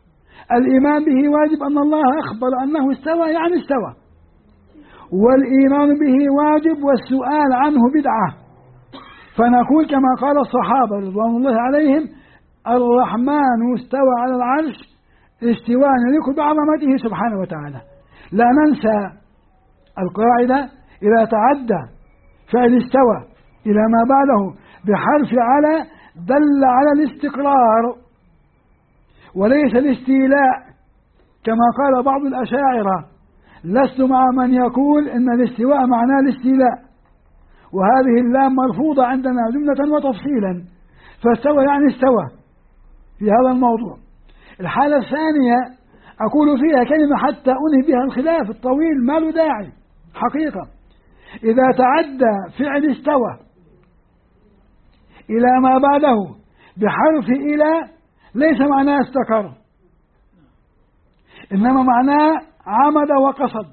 الإيمان به واجب، أن الله أخبر أنه استوى يعني استوى، والإيمان به واجب، والسؤال عنه بدعة. فنقول كما قال الصحابة رضوان الله عليهم: الرحمن استوى على العرش استواء يليق بعظمته سبحانه وتعالى. لا ننسى القاعدة: إذا تعدى فعل استوى إلى ما بعده بحرف على دل على الاستقرار وليس الاستيلاء، كما قال بعض الأشاعرة: لست مع من يقول إن الاستواء معناه الاستيلاء، وهذه اللام مرفوضة عندنا جملة وتفصيلا، فاستوى يعني استوى في هذا الموضوع. الحالة الثانية أقول فيها كلمة حتى أنهي بها الخلاف الطويل ما له داعي حقيقة: إذا تعدى فعل استوى إلى ما بعده بحرف إلى ليس معناه استقر، إنما معناه عمد وقصد.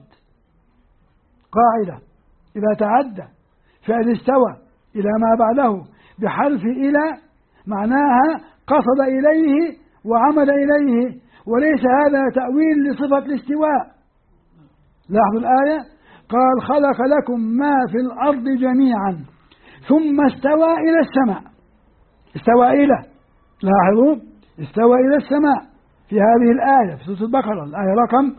قاعدة: إذا تعدى فعل استوى إلى ما بعده بحرف إلى معناها قصد إليه وعمد إليه، وليس هذا تأويل لصفة الاستواء. لاحظوا الآية: قال خلق لكم ما في الأرض جميعا ثم استوى إلى السماء. استوى إلى، لاحظوا، استوى إلى السماء في هذه الآية في سورة البقرة الآية رقم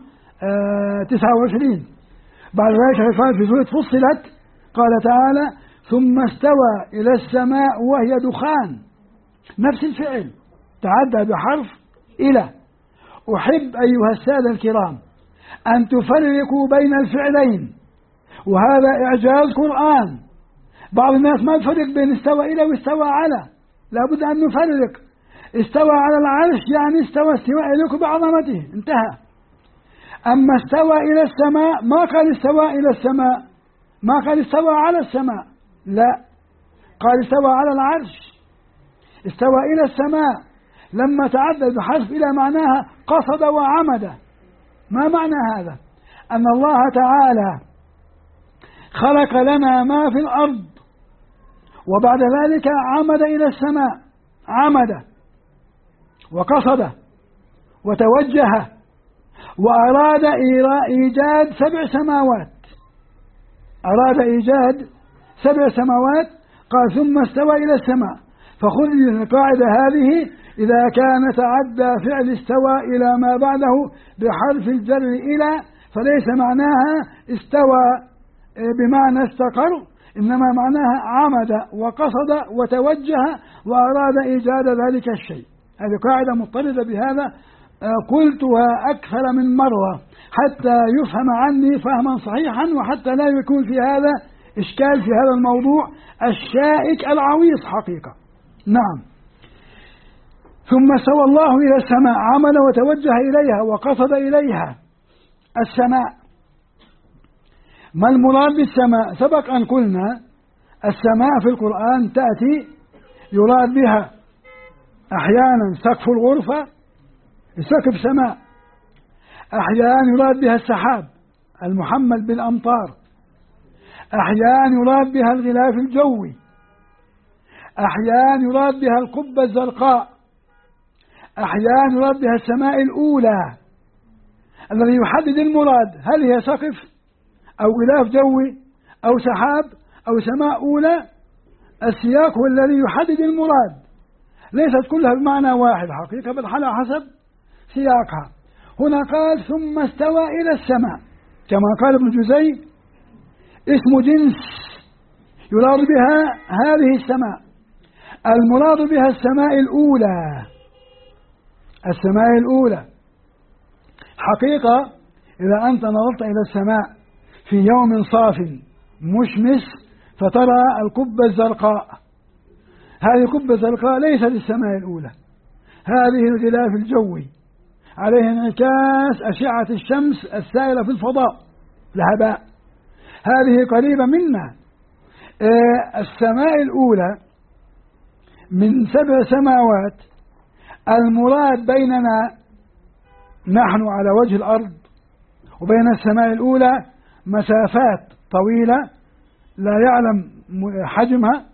29. بعد ذلك قال في سورة فصلت قال تعالى: ثم استوى إلى السماء وهي دخان. نفس الفعل تعدى بحرف إلى. أحب أيها السادة الكرام أن تفرقوا بين الفعلين، وهذا إعجاز قرآن. بعض الناس ما يفرق بين استوى إلى واستوى على، لابد أن نفرق. استوى على العرش يعني استوى استواء يليق بعظمته، انتهى. أما استوى إلى السماء ما قال استوى إلى السماء، ما قال استوى على السماء، لا، قال استوى على العرش. استوى إلى السماء لما تعدد بحرف إلى معناها قصد وعمد. ما معنى هذا؟ أن الله تعالى خلق لنا ما في الأرض وبعد ذلك عمد إلى السماء، عمد وقصد وتوجه وأراد إيجاد 7 سماوات، أراد إيجاد 7 سماوات. قال ثم استوى إلى السماء. فخذ القاعدة هذه: إذا كان تعدى فعل استوى إلى ما بعده بحرف الجر إلى فليس معناها استوى بمعنى استقر، إنما معناها عمد وقصد وتوجه وأراد إيجاد ذلك الشيء. هذه قاعدة مضطردة بهذا، قلتها أكثر من مرة حتى يفهم عني فهما صحيحا، وحتى لا يكون في هذا إشكال في هذا الموضوع الشائك العويص حقيقة. نعم. ثم استوى الله إلى السماء، عمل وتوجه إليها وقصد إليها. السماء، ما المراد بالسماء؟ سبق أن قلنا السماء في القرآن تأتي يراد بها أحيانا سقف الغرفة، سقف سماء، أحيانا يراد بها السحاب المحمل بالأمطار، أحيانا يراد بها الغلاف الجوي، أحيانا يراد بها القبة الزرقاء، أحيانا يراد بها السماء الأولى. الذي يحدد المراد هل هي سقف أو غلاف جوي أو سحاب أو سماء أولى، السياق هو الذي يحدد المراد، ليست كلها بمعنى واحد حقيقة، بل على حسب سياقها. هنا قال ثم استوى إلى السماء، كما قال ابن جزي اسم جنس يراد بها هذه السماء، المراد بها السماء الأولى. السماء الأولى حقيقة إذا أنت نظرت إلى السماء في يوم صاف مشمس فترى القبة الزرقاء، هذه القبة الزرقاء ليست السماء الأولى، هذه الغلاف الجوي عليه انعكاس أشعة الشمس السائلة في الفضاء الهباء، هذه قريبة منا. السماء الأولى من 7 سماوات، المراد بيننا نحن على وجه الأرض وبين السماء الأولى مسافات طويلة لا يعلم حجمها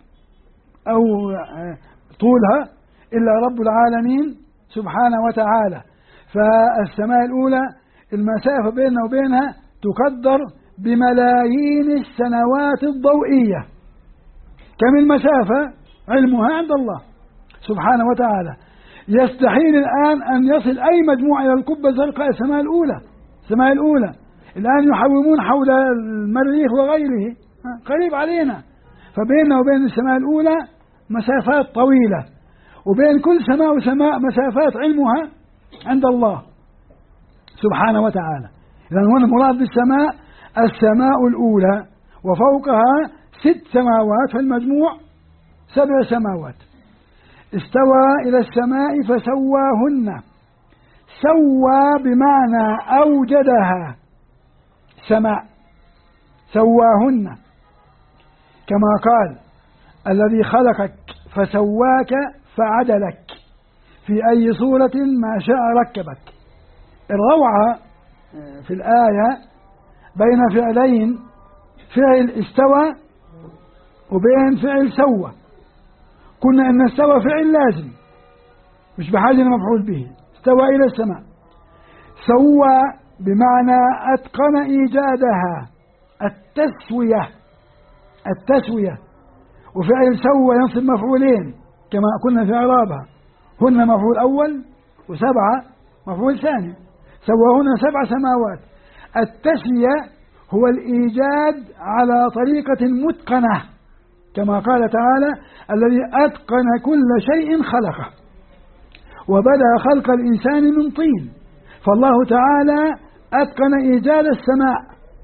أو طولها إلا رب العالمين سبحانه وتعالى. فالسماء الأولى المسافة بيننا وبينها تقدر بملايين السنوات الضوئية. كم المسافة؟ علمها عند الله سبحانه وتعالى. يستحيل الآن أن يصل أي مجموعة إلى القبة الزرقاء السماء الأولى. السماء الأولى الآن يحومون حول المريخ وغيره قريب علينا. فبيننا وبين السماء الأولى مسافات طويلة، وبين كل سماء وسماء مسافات علمها عند الله سبحانه وتعالى. إذن هنا المراد بالسماء السماء الأولى، وفوقها 6 سماوات، فالمجموع 7 سماوات. استوى إلى السماء فسواهن. سوى بمعنى أوجدها، سماء سواهن، كما قال الذي خلقك فسواك فعدلك في أي صورة ما شاء ركبك. الروعة في الآية بين فعلين، فعل استوى وبين فعل سوى. كنا أن استوى فعل لازم مش بحاجة لمفعول به، استوى إلى السماء. سوى بمعنى أتقن إيجادها، التسوية. وفعل سوى ينصب مفعولين كما قلنا في إعرابها، هن مفعول أول و7 مفعول ثاني. سواهن 7 سماوات. التسوية هو الإيجاد على طريقة متقنة، كما قال تعالى الذي أتقن كل شيء خلقه وبدأ خلق الإنسان من طين. فالله تعالى أتقن إيجاد السماء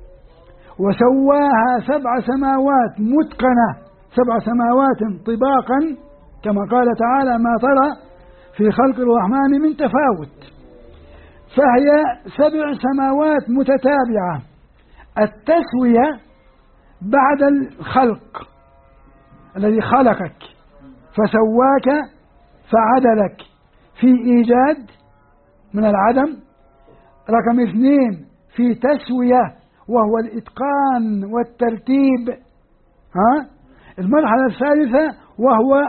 وسواها 7 سماوات متقنة، 7 سماوات طباقا، كما قال تعالى ما ترى في خلق الرحمن من تفاوت. فهي 7 سماوات متتابعة. التسوية بعد الخلق، الذي خلقك فسواك فعدلك في إيجاد من العدم. رقم 2 في تسوية وهو الإتقان والترتيب. المرحلة الثالثة وهو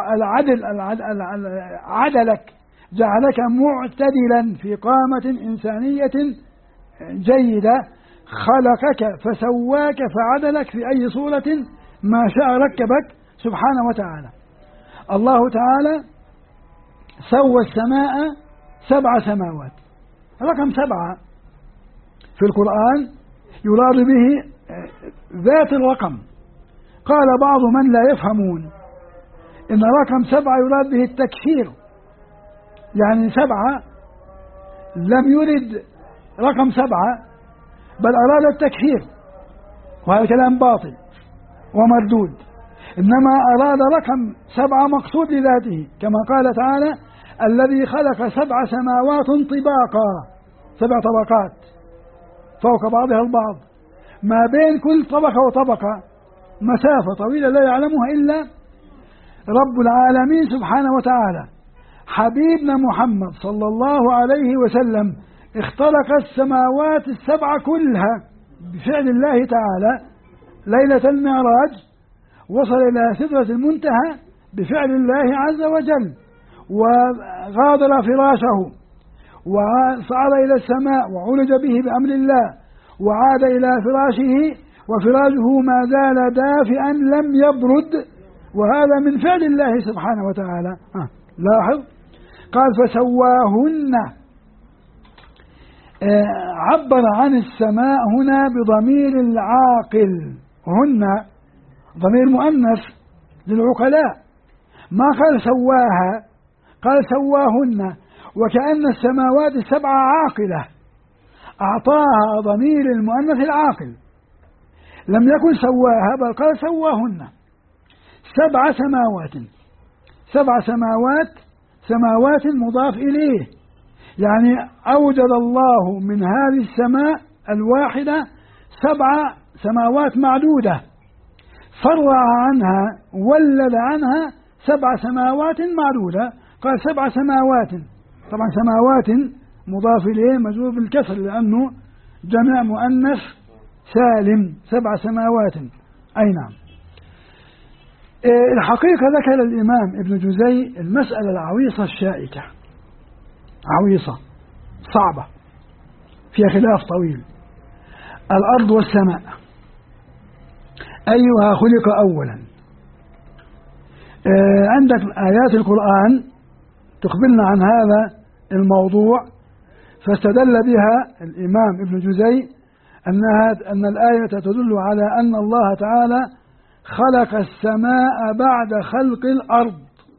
عدلك، جعلك معتدلا في قامة إنسانية جيدة. خلقك فسواك فعدلك في أي صورة ما شاء ركبك سبحانه وتعالى. الله تعالى سوى السماء 7 سماوات. رقم 7 في القرآن يراد به ذات الرقم. قال بعض من لا يفهمون إن رقم 7 يراد به التكثير، يعني 7 لم يرد رقم 7 بل أراد التكثير، وهذا كلام باطل ومردود. إنما أراد رقم 7 مقصود لذاته، كما قال تعالى الذي خلق 7 سماوات طباقا، 7 طبقات فوق بعضها البعض، ما بين كل طبقة وطبقة مسافة طويلة لا يعلمها إلا رب العالمين سبحانه وتعالى. حبيبنا محمد صلى الله عليه وسلم اخترق السماوات 7 كلها بفعل الله تعالى ليلة المعراج، وصل إلى سدرة المنتهى بفعل الله عز وجل، وغادر فراشه وصعد إلى السماء وعرج به بأمر الله، وعاد إلى فراشه وفراشه ما زال دافئا لم يبرد، وهذا من فعل الله سبحانه وتعالى. لاحظ قال فسواهن. عبر عن السماء هنا بضمير العاقل، هن ضمير مؤنث للعقلاء، ما قال سواها، قال سواهن، وكأن السماوات 7 عاقلة، أعطاها ضمير المؤنث العاقل، لم يكن سواها بل قال سواهن. 7 سماوات، 7 سماوات، سماوات مضاف إليه، يعني أوجد الله من هذه السماء الواحدة 7 سماوات معدودة، فرع عنها ولد عنها 7 سماوات معدودة، قال 7 سماوات. طبعا سماوات مضاف إليه مجرور بالكسر لأنه جمع مؤنث سالم، 7 سماوات. أي نعم. الحقيقة ذكر الإمام ابن جزي المسألة العويصة الشائكة، عويصة صعبة فيها خلاف طويل. الأرض والسماء أيها خلق أولا؟ عندك آيات القرآن تخبرنا عن هذا الموضوع، فاستدل بها الإمام ابن جزي أن الآية تدل على أن الله تعالى خلق السماء بعد خلق الأرض.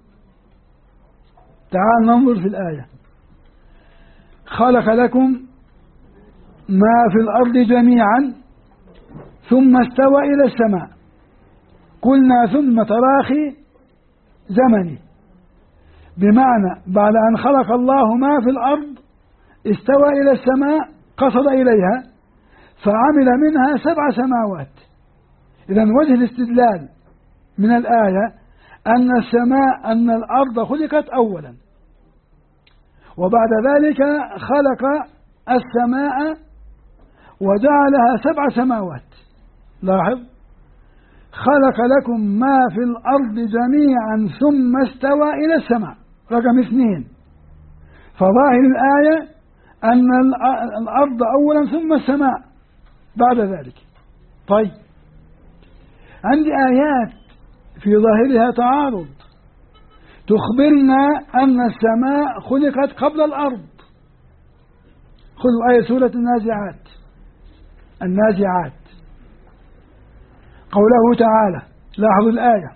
تعال ننظر في الآية. خلق لكم ما في الأرض جميعا ثم استوى إلى السماء. قلنا ثم تراخي زمني، بمعنى بعد أن خلق الله ما في الأرض استوى إلى السماء، قصد إليها فعمل منها 7 سماوات. إذن وجه الاستدلال من الآية أن الأرض خلقت أولا، وبعد ذلك خلق السماء وجعلها 7 سماوات. لاحظ، خلق لكم ما في الأرض جميعا ثم استوى إلى السماء، رقم 2. فظاهر الآية أن الأرض أولا ثم السماء بعد ذلك. طيب، عندي آيات في ظاهرها تعارض تخبرنا أن السماء خلقت قبل الأرض. خذوا آية سورة النازعات قوله تعالى، لاحظوا الآية: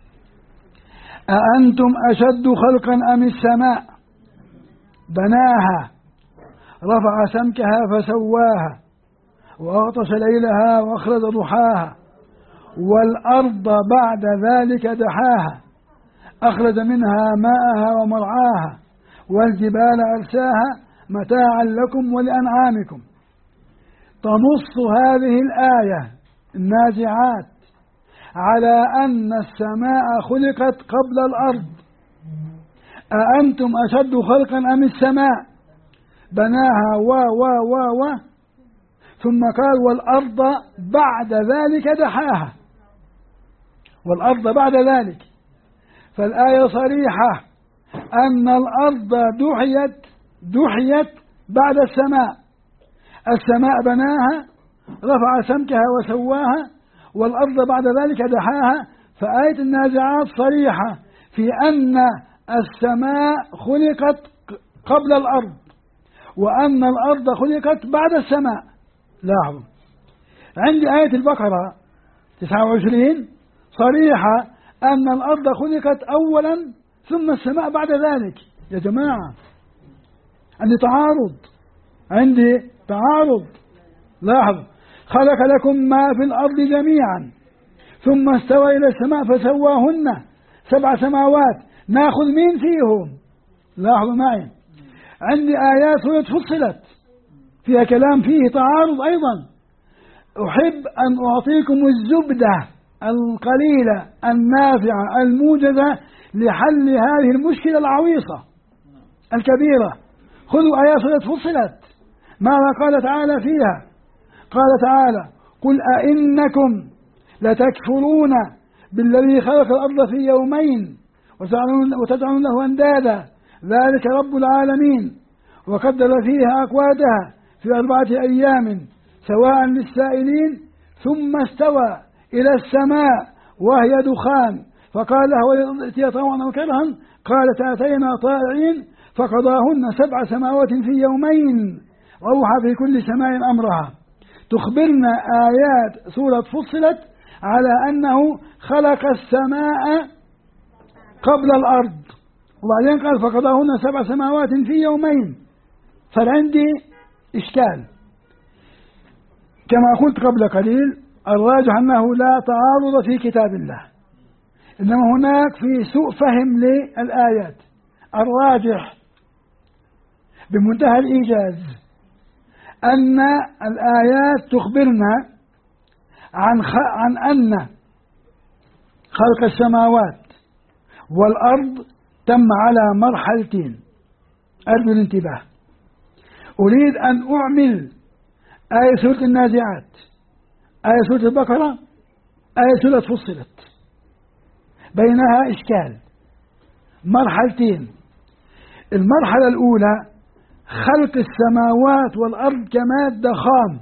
أأنتم أشد خلقا أم السماء بناها رفع سمكها فسواها وأغطش ليلها وأخرج ضحاها والأرض بعد ذلك دحاها أخرج منها ماءها ومرعاها والجبال أرساها متاعا لكم ولأنعامكم. تنص هذه الآية النازعات على أن السماء خلقت قبل الأرض. أأنتم أشد خلقا أم السماء بناها و ثم قال والأرض بعد ذلك دحاها، والأرض بعد ذلك. فالآية صريحة أن الأرض دحيت بعد السماء بناها رفع سمكها وسواها والأرض بعد ذلك دحاها. فآية النازعات صريحة في أن السماء خلقت قبل الأرض وأن الأرض خلقت بعد السماء. لاحظوا، عندي آية البقرة 29 صريحة أن الأرض خلقت أولا ثم السماء بعد ذلك. يا جماعة، عندي تعارض. لاحظوا، خلق لكم ما في الأرض جميعا ثم استوى إلى السماء فسواهن 7 سماوات. ناخذ مين فيهم؟ لاحظوا معي، عندي آيات سورة فصلت فيها كلام فيه تعارض أيضا. أحب أن أعطيكم الزبدة القليلة النافعة الموجزة لحل هذه المشكلة العويصة الكبيرة. خذوا آيات سورة فصلت، ماذا قال تعالى فيها؟ قال تعالى: قل أئنكم لتكفرون بالذي خلق الأرض في يومين وتجعلون له أندادا ذلك رب العالمين وقدر فيها أقواتها في 4 أيام سواء للسائلين ثم استوى إلى السماء وهي دخان فقال لها ولأتي طوعا وكرها قالت أتينا طائعين فقضاهن 7 سماوات في يومين وأوحى في كل سماء أمرها. تخبرنا آيات سورة فصلت على أنه خلق السماء قبل الأرض، وبعدين قال فقضاهن 7 سماوات في يومين. فعندي إشكال كما قلت قبل قليل. الراجح أنه لا تعارض في كتاب الله، إنما هناك في سوء فهم للآيات. الراجح بمنتهى الإيجاز أن الآيات تخبرنا عن أن خلق السماوات والأرض تم على مرحلتين. أرجو الانتباه. أريد أن أعمل آية سورة النازعات، آية سورة البقرة، آية سورة فصلت، بينها إشكال. مرحلتين. المرحلة الأولى خلق السماوات والأرض كمادة خام،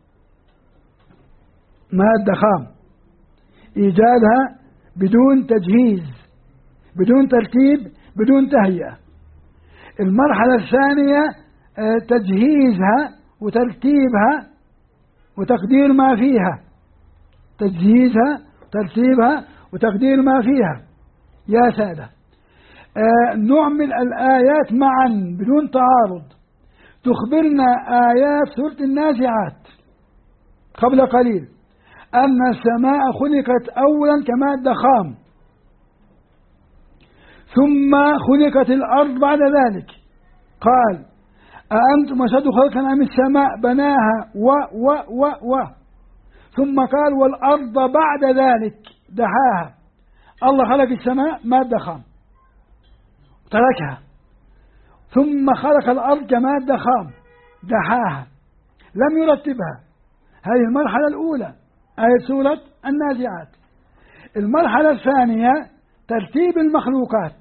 مادة خام، إيجادها بدون تجهيز، بدون ترتيب، بدون تهيئة. المرحلة الثانية تجهيزها وترتيبها وتقدير ما فيها، تجهيزها وترتيبها وتقدير ما فيها. يا سادة، نعمل الآيات معا بدون تعارض. تخبرنا آيات سورة النازعات قبل قليل أن السماء خلقت أولا كمادة خام، ثم خلقت الأرض بعد ذلك. قال أأنتم أشد خلقا أم السماء بناها و ثم قال والأرض بعد ذلك دحاها. الله خلق السماء مادة خام تركها، ثم خلق الأرض كمادة خام دحاها، لم يرتبها. هذه المرحلة الأولى، آية سورة النازعات. المرحلة الثانية ترتيب المخلوقات،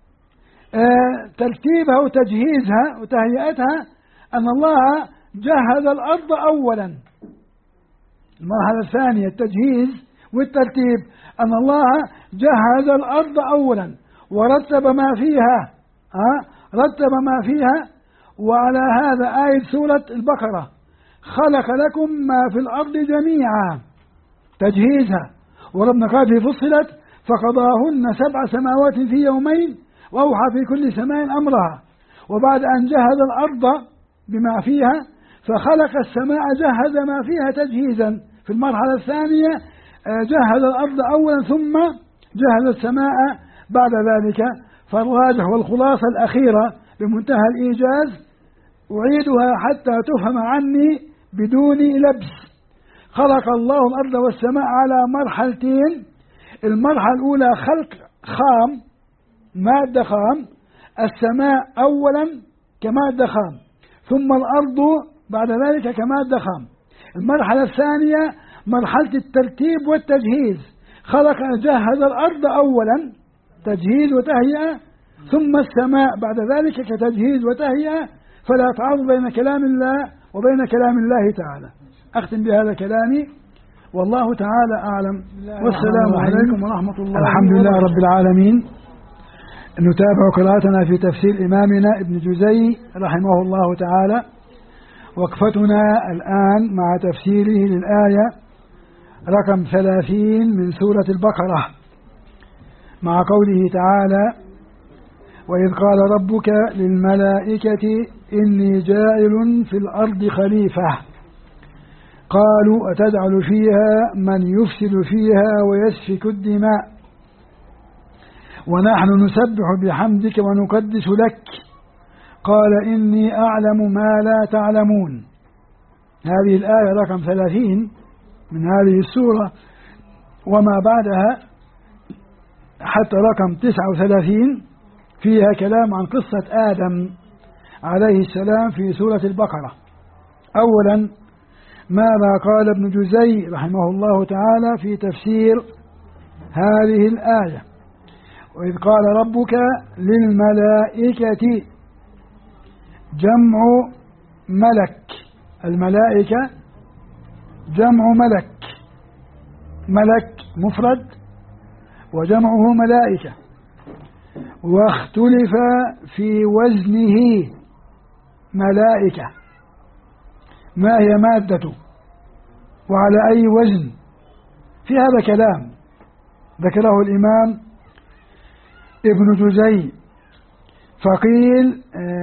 ترتيبها وتجهيزها وتهيئتها، أن الله جهز الأرض أولا. المرحلة الثانية التجهيز والترتيب، أن الله جهز الأرض أولا ورتب ما فيها، رتب ما فيها. وعلى هذا آية سورة البقرة خلق لكم ما في الأرض جميعا، تجهيزها. وربنا قال في فصلت فقضاهن 7 سماوات في يومين وأوحى في كل سماء أمرها. وبعد أن جهز الأرض بما فيها فخلق السماء جهز ما فيها تجهيزا. في المرحلة الثانية جهز الأرض أولا ثم جهز السماء بعد ذلك. فالراجح والخلاصة الأخيرة بمنتهى الإيجاز أعيدها حتى تفهم عني بدون لبس. خلق الله الأرض والسماء على مرحلتين. المرحلة الأولى خلق خام، مادة خام، السماء أولا كمادة خام، ثم الأرض بعد ذلك كمادة خام. المرحلة الثانية مرحلة الترتيب والتجهيز. خلق جهز الأرض أولا تجهيز وتهيئة، ثم السماء بعد ذلك كتجهيز وتهيئة. فلا تعارض بين كلام الله وبين كلام الله تعالى. أختم بهذا كلامي، والله تعالى أعلم، والسلام عليكم ورحمة الله. الحمد لله رب العالمين. نتابع قراءتنا في تفسير إمامنا ابن جزي رحمه الله تعالى. وقفتنا الآن مع تفسيره للآية رقم 30 من سورة البقرة، مع قوله تعالى: وإذ قال ربك للملائكة إني جاعل في الأرض خليفة قالوا أتجعل فيها من يفسد فيها ويسفك الدماء ونحن نسبح بحمدك ونقدس لك قال إني أعلم ما لا تعلمون. هذه الآية رقم 30 من هذه السورة، وما بعدها حتى رقم 39 فيها كلام عن قصة آدم عليه السلام في سورة البقرة. أولا ماذا قال ابن جزي رحمه الله تعالى في تفسير هذه الآية؟ وإذ قال ربك للملائكة، جمع ملك، الملائكة جمع ملك، ملك مفرد وجمعه ملائكة. واختلف في وزنه ملائكة، ما هي مادته وعلى أي وزن؟ في هذا كلام ذكره الإمام ابن جزي. فقيل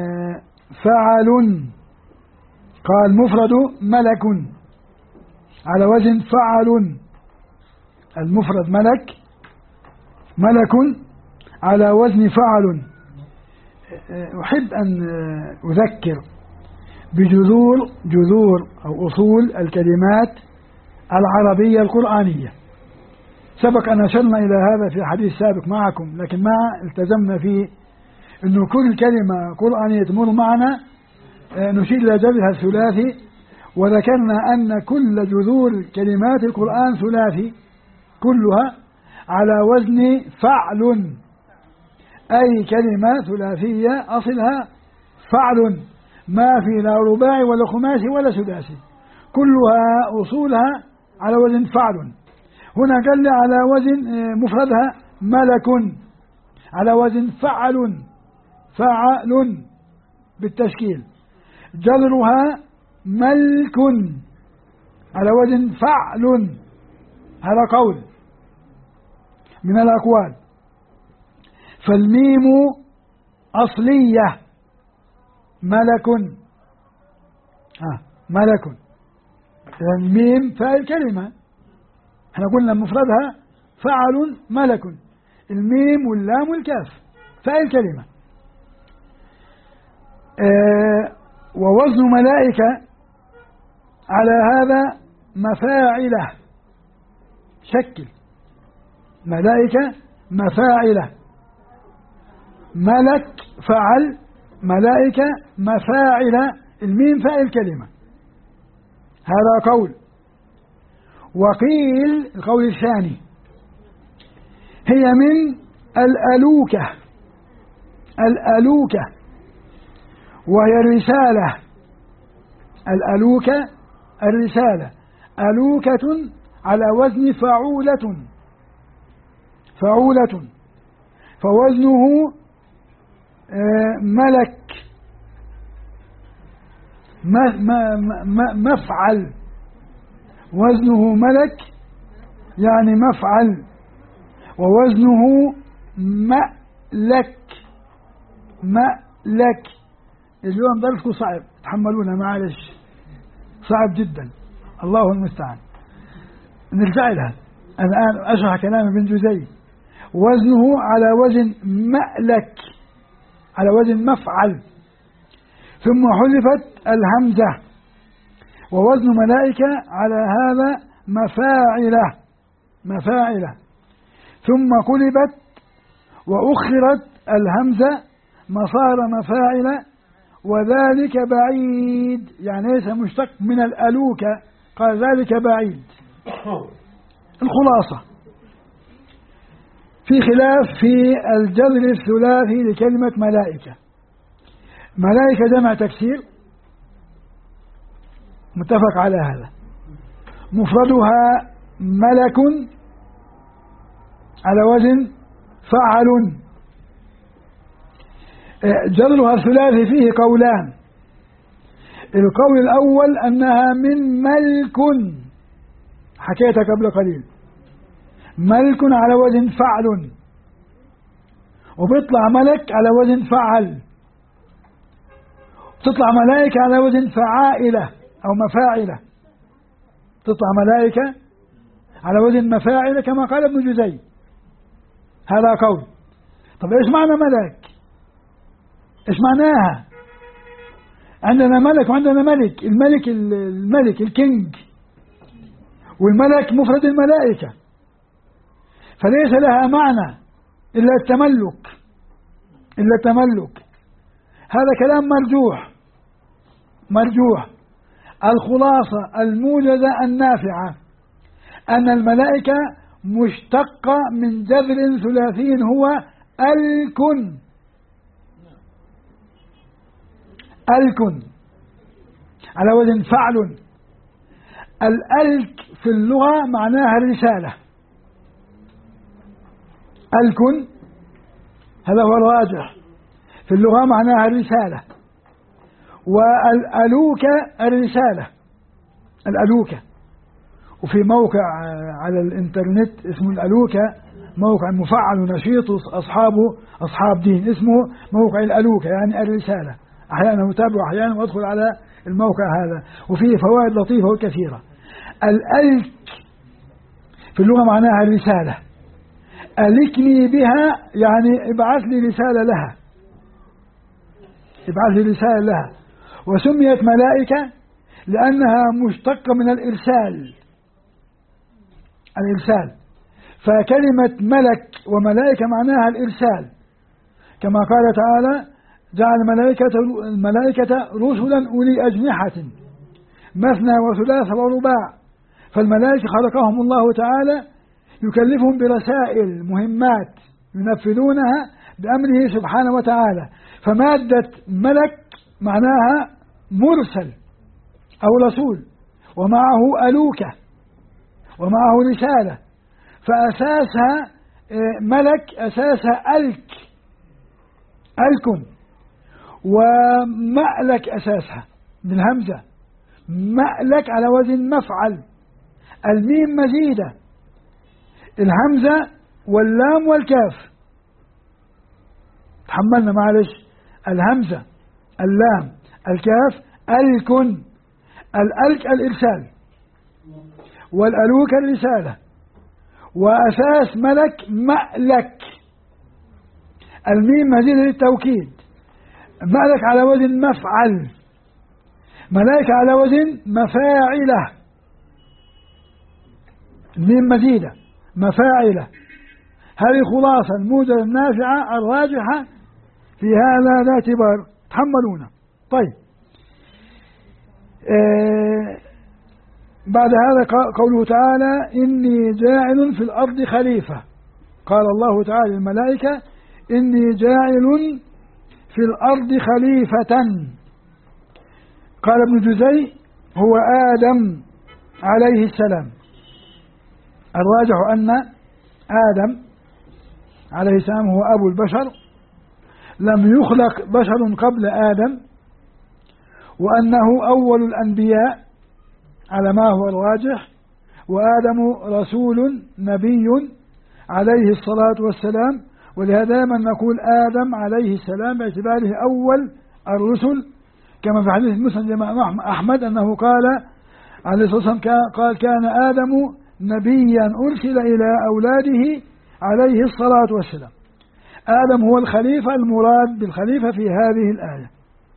فعل، قال مفرد ملك على وزن فعل، المفرد ملك، ملك على وزن فعل. أحب أن أذكر بجذور أو أصول الكلمات العربية القرآنية. سبق أن أشرنا إلى هذا في حديث سابق معكم، لكن ما التزمنا فيه أنه كل كلمة قرآنية تمر معنا نشير إلى جذرها الثلاثي، وذكرنا أن كل جذور كلمات القرآن ثلاثي كلها على وزن فعل، أي كلمة ثلاثية أصلها فعل، ما في لا رباعي ولا خماسي ولا سداسي، كلها أصولها على وزن فعل. هنا قال لي على وزن مفردها ملك، على وزن فعل بالتشكيل. جذرها ملك على وزن فعل، هذا قول من الأقوال. فالميم أصلية ملك، ملك، الميم فاعل كلمة، احنا قلنا مفردها فعل ملك، الميم واللام والكاف فاعل كلمة. ووزن ملائكة على هذا مفاعلة، شكل ملائكة مفاعلة، ملك فعل، ملائكة مفاعلة، الميم فاعل كلمة، هذا قول. وقيل القول الثاني هي من الألوكة، الألوكة وهي الرسالة، الألوكة الرسالة، ألوكة على وزن فعولة، فعولة، فوزنه ملك، مفعل، وزنه ملك يعني مفعل، ووزنه مألك، مألك. اليوم درسكم صعب، تحملونا معلش، صعب جدا، الله المستعان. نرجع لها الآن، أشرح كلام ابن جزي. وزنه على وزن مألك، على وزن مفعل، ثم حذفت الهمزة، ووزن ملائكة على هذا مفاعلة، مفاعلة، ثم قلبت وأخرت الهمزة مصار مفاعلة، وذلك بعيد، يعني ليس مشتق من الألوكة، قال ذلك بعيد. الخلاصة في خلاف في الجذر الثلاثي لكلمة ملائكة. ملائكة جمع تكسير متفق على هذا، مفردها ملك على وزن فعل. جذرها الثلاثي فيه قولان، القول الأول أنها من ملك، حكيتها قبل قليل، ملك على وزن فعل، وبيطلع ملك على وزن فعل، تطلع ملائكة على وزن فعائلة أو مفاعلة، تطلع ملائكة على وزن مفاعلة كما قال ابن جزي، هذا قول. طب إيش معنى ملك؟ إيش معناها؟ عندنا ملك وعندنا ملك، الملك الكينج، والملك مفرد الملائكة، فليس لها معنى إلا التملك، إلا التملك. هذا كلام مرجوح. الخلاصة الموجزة النافعة أن الملائكة مشتقة من جذر ثلاثي هو ألكن، ألكن على وزن فعل. الألك في اللغة معناها الرسالة، ألكن هذا هو الراجح في اللغة، معناها الرسالة. والألوكة الرسالة، الألوكة. وفي موقع على الإنترنت اسمه الألوكة، موقع مفعل ونشيط أصحابه أصحاب دين، اسمه موقع الألوكة يعني الرسالة. أحيانا أتابع أحيانا وأدخل على الموقع هذا، وفيه فوائد لطيفة وكثيرة. الألك في اللغة معناها الرسالة، ألكني بها يعني ابعث لي رسالة لها، ابعث لي رسالة لها. وسميت ملائكة لأنها مشتقة من الإرسال، الإرسال، فكلمة ملك وملائكة معناها الإرسال، كما قال تعالى: جعل الملائكة رسلا أولي أجنحة مثنى وثلاث ورباع. فالملائكة خلقهم الله تعالى يكلفهم برسائل مهمات ينفذونها بأمره سبحانه وتعالى، فمادة ملك معناها مرسل أو رسول ومعه ألوكة ومعه رسالة، فأساسها ملك، أساسها ألك، ومألك أساسها بالهمزة، مألك على وزن مفعل، الميم مزيدة، الهمزة واللام والكاف، تحملنا معلش، الهمزة اللام الكاف، ألك، الألك الإرسال والألوك الرسالة، وأساس ملك مألك، الميم مزيدة للتوكيد، مألك على وزن مفعل، ملائكة على وزن مفاعلة، الميم مزيدة مفاعلة. هذه خلاصة الموجة النافعة الراجحة في هذا لا اعتبار، تحملونه. طيب، بعد هذا قوله تعالى إني جاعل في الأرض خليفة، قال الله تعالى للملائكة إني جاعل في الأرض خليفة. قال ابن جزي هو آدم عليه السلام، الراجح أن آدم عليه السلام هو أبو البشر، لم يخلق بشر قبل آدم، وأنه أول الأنبياء على ما هو الراجح، وآدم رسول نبي عليه الصلاة والسلام، ولهذا دائما نقول آدم عليه السلام باعتباره أول الرسل، كما في حديث مسلم الإمام أحمد أنه قال عليه الصلاة والسلام قال كان آدم نبيا أرسل إلى أولاده عليه الصلاة والسلام. آدم هو الخليفة، المراد بالخليفة في هذه الآية،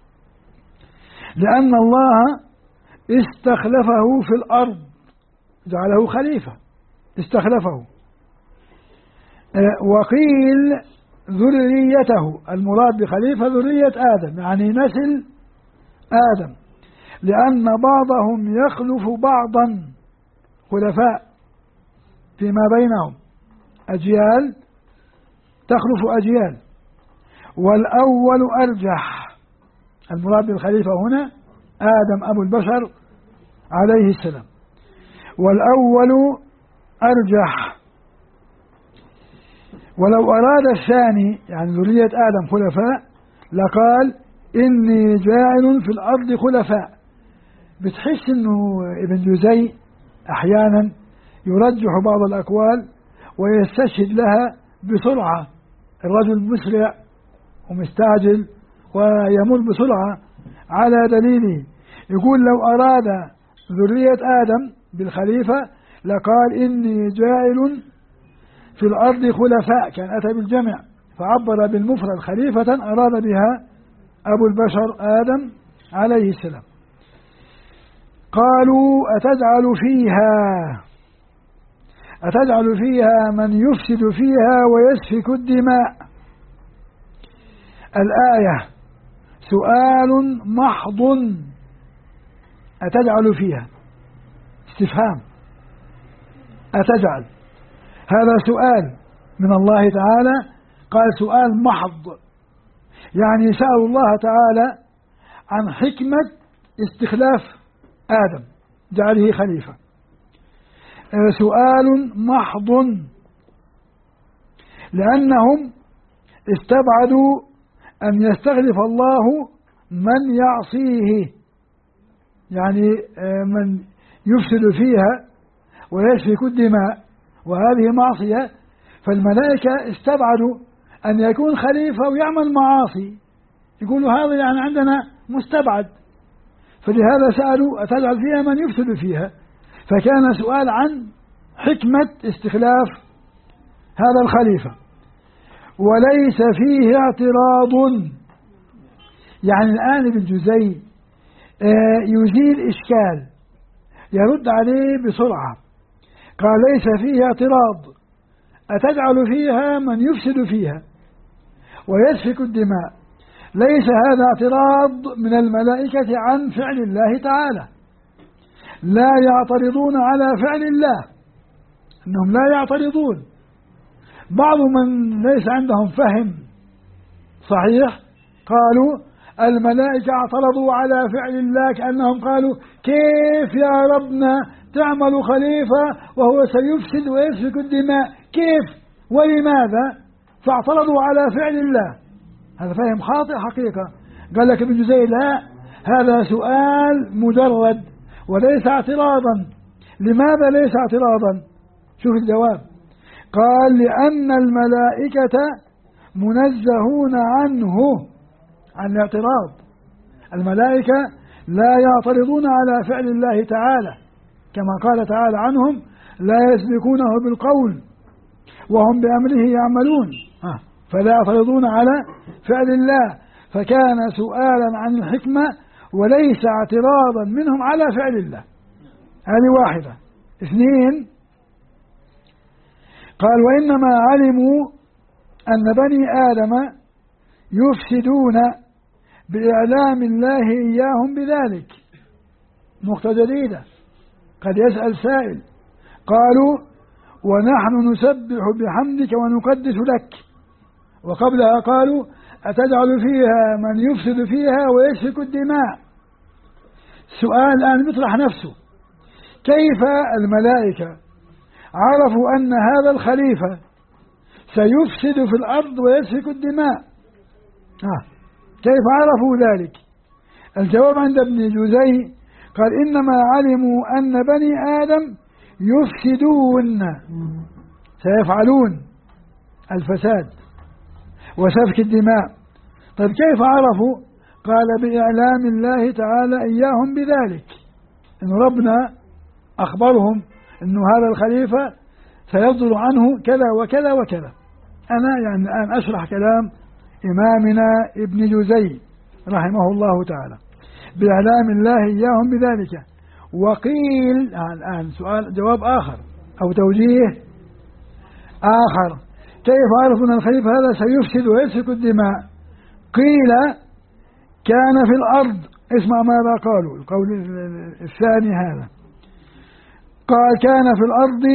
لأن الله استخلفه في الأرض، جعله خليفة، استخلفه. وقيل ذريته، المراد بخليفة ذرية آدم، يعني نسل آدم، لأن بعضهم يخلف بعضا، خلفاء فيما بينهم، أجيال تخلف أجيال، والأول أرجح، المراد بالخليفة هنا آدم أبو البشر عليه السلام، والأول أرجح. ولو أراد الثاني يعني ذرية آدم خلفاء لقال إني جاعل في الأرض خلفاء. بتحس إنه ابن جزي أحيانا يرجح بعض الأقوال ويستشهد لها بسرعة، الرجل مسرع ومستعجل ويمر بسرعة على دليله، يقول لو أراد ذرية آدم بالخليفة لقال إني جاعل في الأرض خلفاء، كان أتى بالجمع فعبر بالمفرد خليفة أراد بها أبو البشر آدم عليه السلام. قالوا أتجعل فيها من يفسد فيها ويسفك الدماء. الآية سؤال محض، أتجعل فيها استفهام، أتجعل هذا سؤال من الله تعالى، قال سؤال محض، يعني سأل الله تعالى عن حكمة استخلاف آدم جعله خليفة، سؤال محض، لأنهم استبعدوا أن يستخلف الله من يعصيه، يعني من يفسد فيها ويسفك الدماء، وهذه معصية، فالملائكة استبعدوا أن يكون خليفة ويعمل معاصي، يقولوا هذا يعني عندنا مستبعد، فلهذا سألوا أتجعل فيها من يفسد فيها، فكان سؤال عن حكمة استخلاف هذا الخليفة. وليس فيه اعتراض، يعني الآن ابن جزي يزيل إشكال، يرد عليه بسرعة، قال ليس فيه اعتراض، أتجعل فيها من يفسد فيها ويسفك الدماء، ليس هذا اعتراض من الملائكة عن فعل الله تعالى، لا يعترضون على فعل الله، إنهم لا يعترضون. بعض من ليس عندهم فهم صحيح قالوا الملائكة اعترضوا على فعل الله كأنهم قالوا كيف يا ربنا تعمل خليفة وهو سيفسد ويسفك الدماء، كيف ولماذا؟ فاعترضوا على فعل الله. هذا فهم خاطئ حقيقة. قال لك ابن جزي لا، هذا سؤال مجرد وليس اعتراضا. لماذا ليس اعتراضا؟ شوف الجواب. قال لأن الملائكة منزهون عنه، عن الاعتراض. الملائكة لا يعترضون على فعل الله تعالى، كما قال تعالى عنهم لا يسبقونه بالقول وهم بأمره يعملون، فلا يعترضون على فعل الله. فكان سؤالا عن الحكمة وليس اعتراضا منهم على فعل الله. هذه واحدة. اثنين، قال وإنما علموا أن بني آدم يفسدون بإعلام الله إياهم بذلك. نقطة جديدة قد يسأل سائل، قالوا ونحن نسبح بحمدك ونقدس لك، وقبلها قالوا أتجعل فيها من يفسد فيها ويسفك الدماء. السؤال الآن يطرح نفسه، كيف الملائكة عرفوا أن هذا الخليفة سيفسد في الأرض ويسفك الدماء؟ كيف عرفوا ذلك؟ الجواب عند ابن جزي قال إنما علموا أن بني آدم يفسدون، سيفعلون الفساد وسفك الدماء. طيب كيف عرفوا؟ قال بإعلام الله تعالى إياهم بذلك، إن ربنا أخبرهم إنه هذا الخليفة سيصدر عنه كذا وكذا وكذا. أنا يعني الآن أشرح كلام إمامنا ابن جزي رحمه الله تعالى، بإعلام الله إياهم بذلك. وقيل الآن سؤال جواب آخر أو توجيه آخر، كيف عرفوا أن الخليفة هذا سيفسد ويسفك الدماء؟ قيل كان في الأرض، اسمع ماذا قالوا، القول الثاني هذا، قال كان في الأرض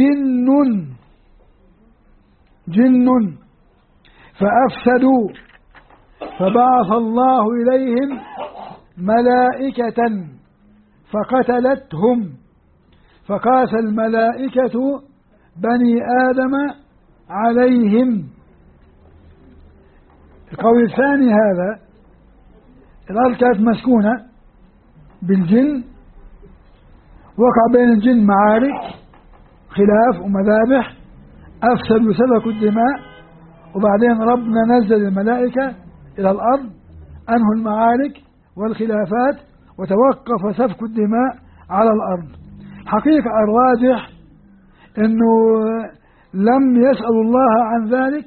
جن فأفسدوا فبعث الله إليهم ملائكة فقتلتهم فقاس الملائكة بني آدم عليهم. القول الثاني هذا، الأرض كانت مسكونة بالجن، وقع بين الجن معارك خلاف ومذابح، أفسدوا سفكوا الدماء، وبعدين ربنا نزل الملائكة إلى الأرض أنهوا المعارك والخلافات وتوقف سفك الدماء على الأرض. حقيقة الراجح أنه لم يسأل الله عن ذلك،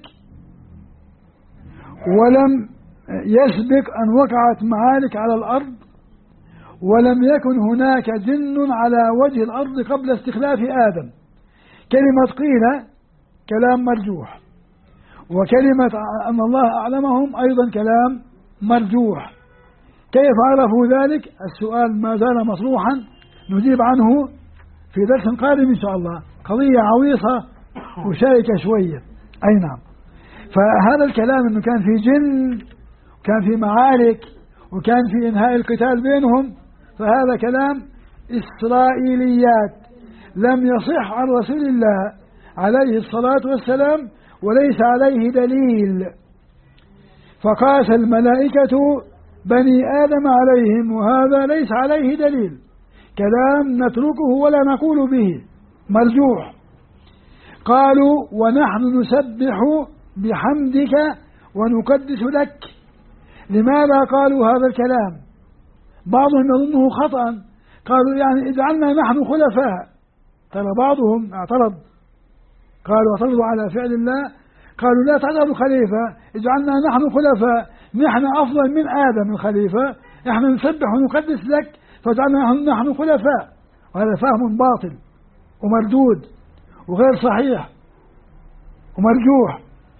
ولم يسبق أن وقعت معارك على الأرض، ولم يكن هناك جن على وجه الأرض قبل استخلاف آدم. كلمة قيل كلام مرجوح، وكلمة أن الله أعلمهم أيضا كلام مرجوح. كيف عرفوا ذلك؟ السؤال ما زال مطروحا، نجيب عنه في درس قادم إن شاء الله. قضية عويصة وشائكة شوية. أي نعم. فهذا الكلام أنه كان في جن وكان في معارك وكان في إنهاء القتال بينهم، فهذا كلام إسرائيليات لم يصح عن رسول الله عليه الصلاة والسلام وليس عليه دليل. فقاس الملائكة بني آدم عليهم، وهذا ليس عليه دليل، كلام نتركه ولا نقول به، مرجوح. قالوا ونحن نسبح بحمدك ونقدس لك. لماذا قالوا هذا الكلام؟ بعضهم يظنه خطأ، قالوا يعني اجعلنا نحن خلفاء. ترى بعضهم اعترض، قالوا اعترضوا على فعل الله، قالوا لا تجعلوا خليفة، اجعلنا نحن خلفاء، نحن أفضل من آدم الخليفة، نحن نسبح ونقدس لك فاجعلنا نحن خلفاء. وهذا فهم باطل ومردود وغير صحيح ومرجوح.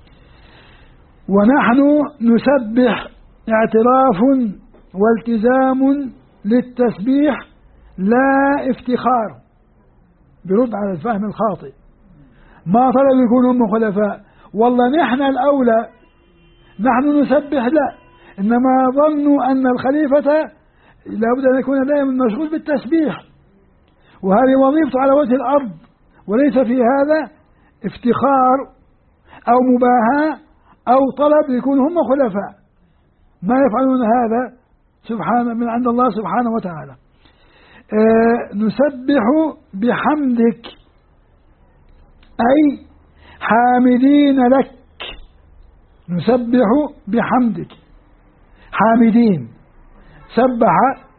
ونحن نسبح اعتراف والتزام للتسبيح لا افتخار. برد على الفهم الخاطئ، ما طلب يكونوا هم خلفاء، والله نحن الأولى، نحن نسبح، لا، إنما ظنوا أن الخليفة لابد أن يكون دائما مشغول بالتسبيح، وهذه وظيفته على وجه الأرض، وليس في هذا افتخار أو مباهاة أو طلب يكون هم خلفاء، ما يفعلون هذا سبحانه من عند الله سبحانه وتعالى. نسبح بحمدك أي حامدين لك، نسبح بحمدك حامدين. سبح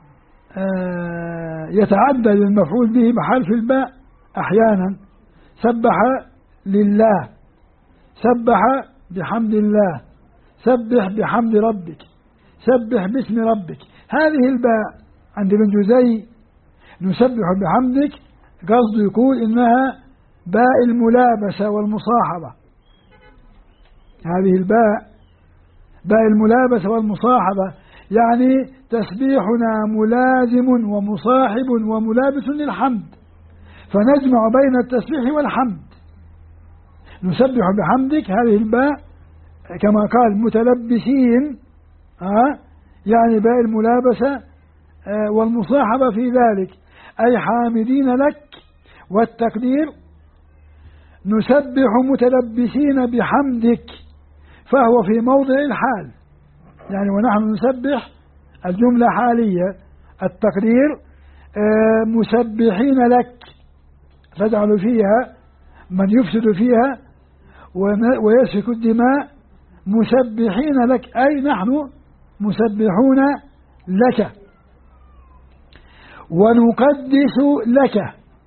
يتعدى للمفعول به بحرف الباء أحيانا، سبح لله، سبح بحمد الله، سبح بحمد ربك، سبح باسم ربك. هذه الباء عند ابن جزي نسبح بحمدك قصد يقول إنها باء الملابسة والمصاحبة، هذه الباء باء الملابسة والمصاحبة، يعني تسبيحنا ملازم ومصاحب وملابس للحمد، فنجمع بين التسبيح والحمد. نسبح بحمدك هذه الباء كما قال متلبسين، يعني باء الملابسة والمصاحبة في ذلك، أي حامدين لك. والتقدير نسبح متلبسين بحمدك، فهو في موضع الحال، يعني ونحن نسبح الجملة حالية. التقدير مسبحين لك، تجعل فيها من يفسد فيها ويسفك الدماء، مسبحين لك أي نحن مسبحون لك. ونقدس لك،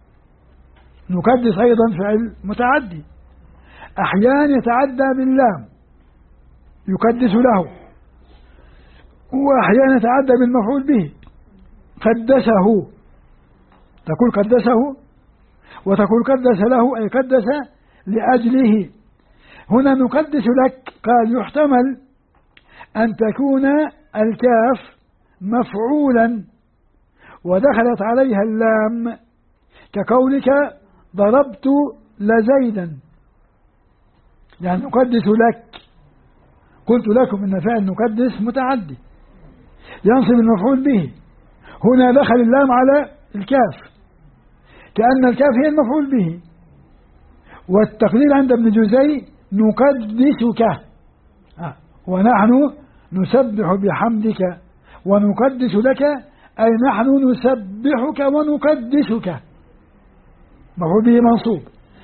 نقدس أيضا فعل متعدي، أحيانا يتعدى باللام يقدس له، وأحيانا يتعدى بالمفعول به قدسه، تقول قدسه وتقول قدس له أي قدس لأجله. هنا نقدس لك قال يحتمل أن تكون الكاف مفعولا ودخلت عليها اللام، كقولك ضربت لزيدا، يعني نقدس لك. قلت لكم إن فعل نقدس متعدي ينصب المفعول به، هنا دخل اللام على الكاف كأن الكاف هي المفعول به. والتقدير عند ابن جزي نقدسك، ونحن نسبح بحمدك ونقدس لك، أي نحن نسبحك ونقدسك، مفعول به منصوب.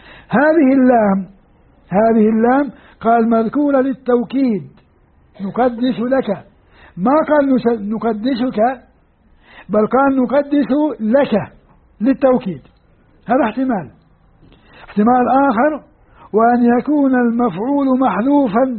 هذه اللام قال مذكورة للتوكيد، نقدس لك، ما قال نقدسك، بل قال نقدس لك للتوكيد. هذا احتمال آخر، وأن يكون المفعول محذوفا،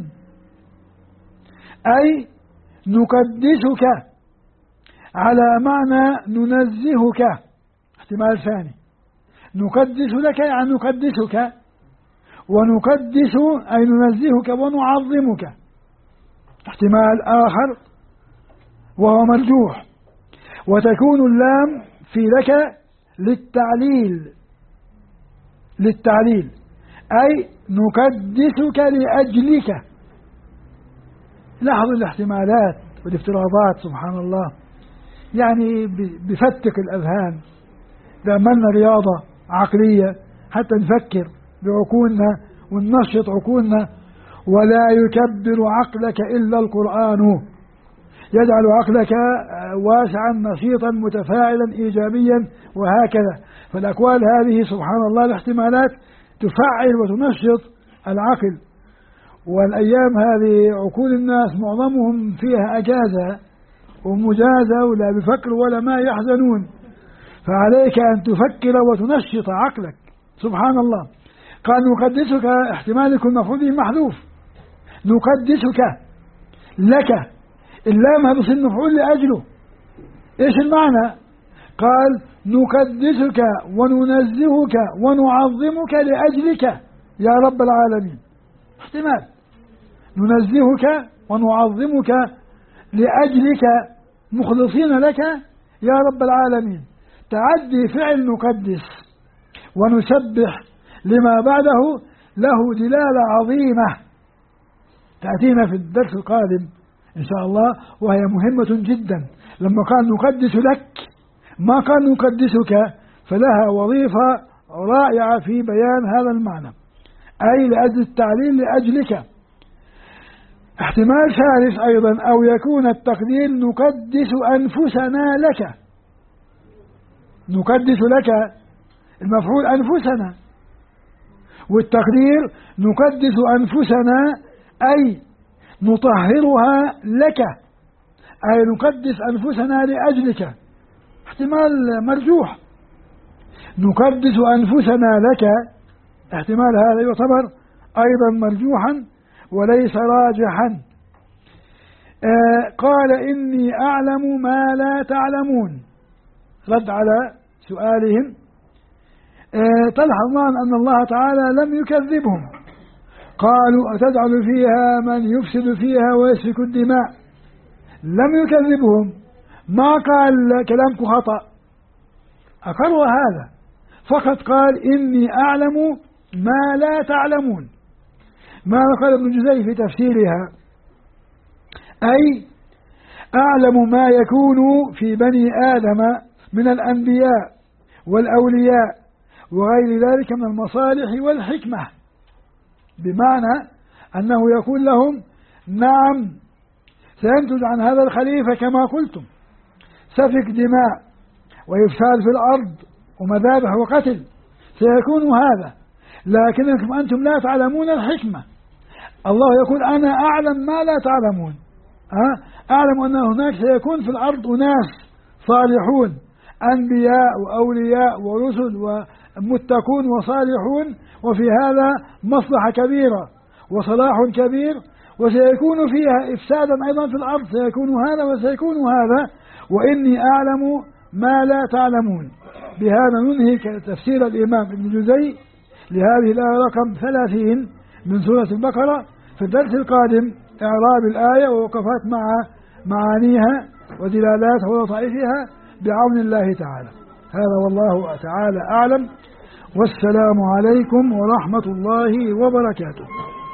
أي نقدسك على معنى ننزهك. احتمال ثاني، نقدس لك يعني نقدسك، ونقدس أي ننزهك ونعظمك. احتمال آخر وهو مرجوح. وتكون اللام في لك للتعليل أي نقدسك لأجلك. لاحظوا الاحتمالات والافتراضات سبحان الله، يعني بفتك الأذهان، بعملنا رياضة عقلية حتى نفكر بعقولنا وننشط عقولنا. ولا يكبر عقلك إلا القرآن، يجعل عقلك واسعا نشيطا متفاعلا إيجابيا، وهكذا. فالأقوال هذه سبحان الله الاحتمالات تفعل وتنشط العقل. والأيام هذه عقول الناس معظمهم فيها أجازة ومجازة، ولا بفكر ولا ما يحزنون، فعليك أن تفكر وتنشط عقلك سبحان الله. قال نقدسك احتمال يكون مفعول به محذوف، نقدسك لك، اللام هذا اسم مفعول لأجله. إيش المعنى؟ قال نقدسك وننزهك ونعظمك لأجلك يا رب العالمين. احتمال ننزهك ونعظمك لأجلك مخلصين لك يا رب العالمين. تعدي فعل نقدس ونسبح لما بعده له دلالة عظيمة تأتينا في الدرس القادم إن شاء الله، وهي مهمة جدا. لما قال نقدس لك ما قال نقدسك، فلها وظيفة رائعة في بيان هذا المعنى، أي لأجل التعليل لأجلك. احتمال ثالث أيضا، أو يكون التقدير نقدس أنفسنا لك. نقدس لك المفعول أنفسنا، والتقدير نقدس أنفسنا أي نطهرها لك، أي نقدس أنفسنا لأجلك. احتمال مرجوح، نقدس أنفسنا لك، احتمال هذا يعتبر أيضا مرجوحا وليس راجحا. قال إني أعلم ما لا تعلمون، رد على سؤالهم. تلحظ أن الله تعالى لم يكذبهم. قالوا أتجعل فيها من يفسد فيها ويسفك الدماء، لم يكذبهم، ما قال كلامك خطأ، أقر هذا، فقط قال إني أعلم ما لا تعلمون. ماذا قال ابن جزي في تفسيرها؟ أي أعلم ما يكون في بني آدم من الأنبياء والأولياء وغير ذلك من المصالح والحكمة، بمعنى أنه يقول لهم نعم سينتج عن هذا الخليفة كما قلتم سفك دماء وإفساد في الأرض ومذابح وقتل، سيكون هذا، لكنكم أنتم لا تعلمون الحكمة. الله يقول أنا أعلم ما لا تعلمون، أعلم أن هناك سيكون في الأرض أناس صالحون، أنبياء وأولياء ورسل ومتقون وصالحون، وفي هذا مصلحة كبيرة وصلاح كبير، وسيكون فيها إفسادا أيضا في الأرض، سيكون هذا وسيكون هذا، وإني أعلم ما لا تعلمون. بهذا ننهي تفسير الإمام ابن جزي لهذه الآية رقم 30 من سورة البقرة. في الدرس القادم إعراب الآية ووقفات مع معانيها ودلالاتها ولطائفها بعون الله تعالى. هذا والله تعالى أعلم، والسلام عليكم ورحمة الله وبركاته.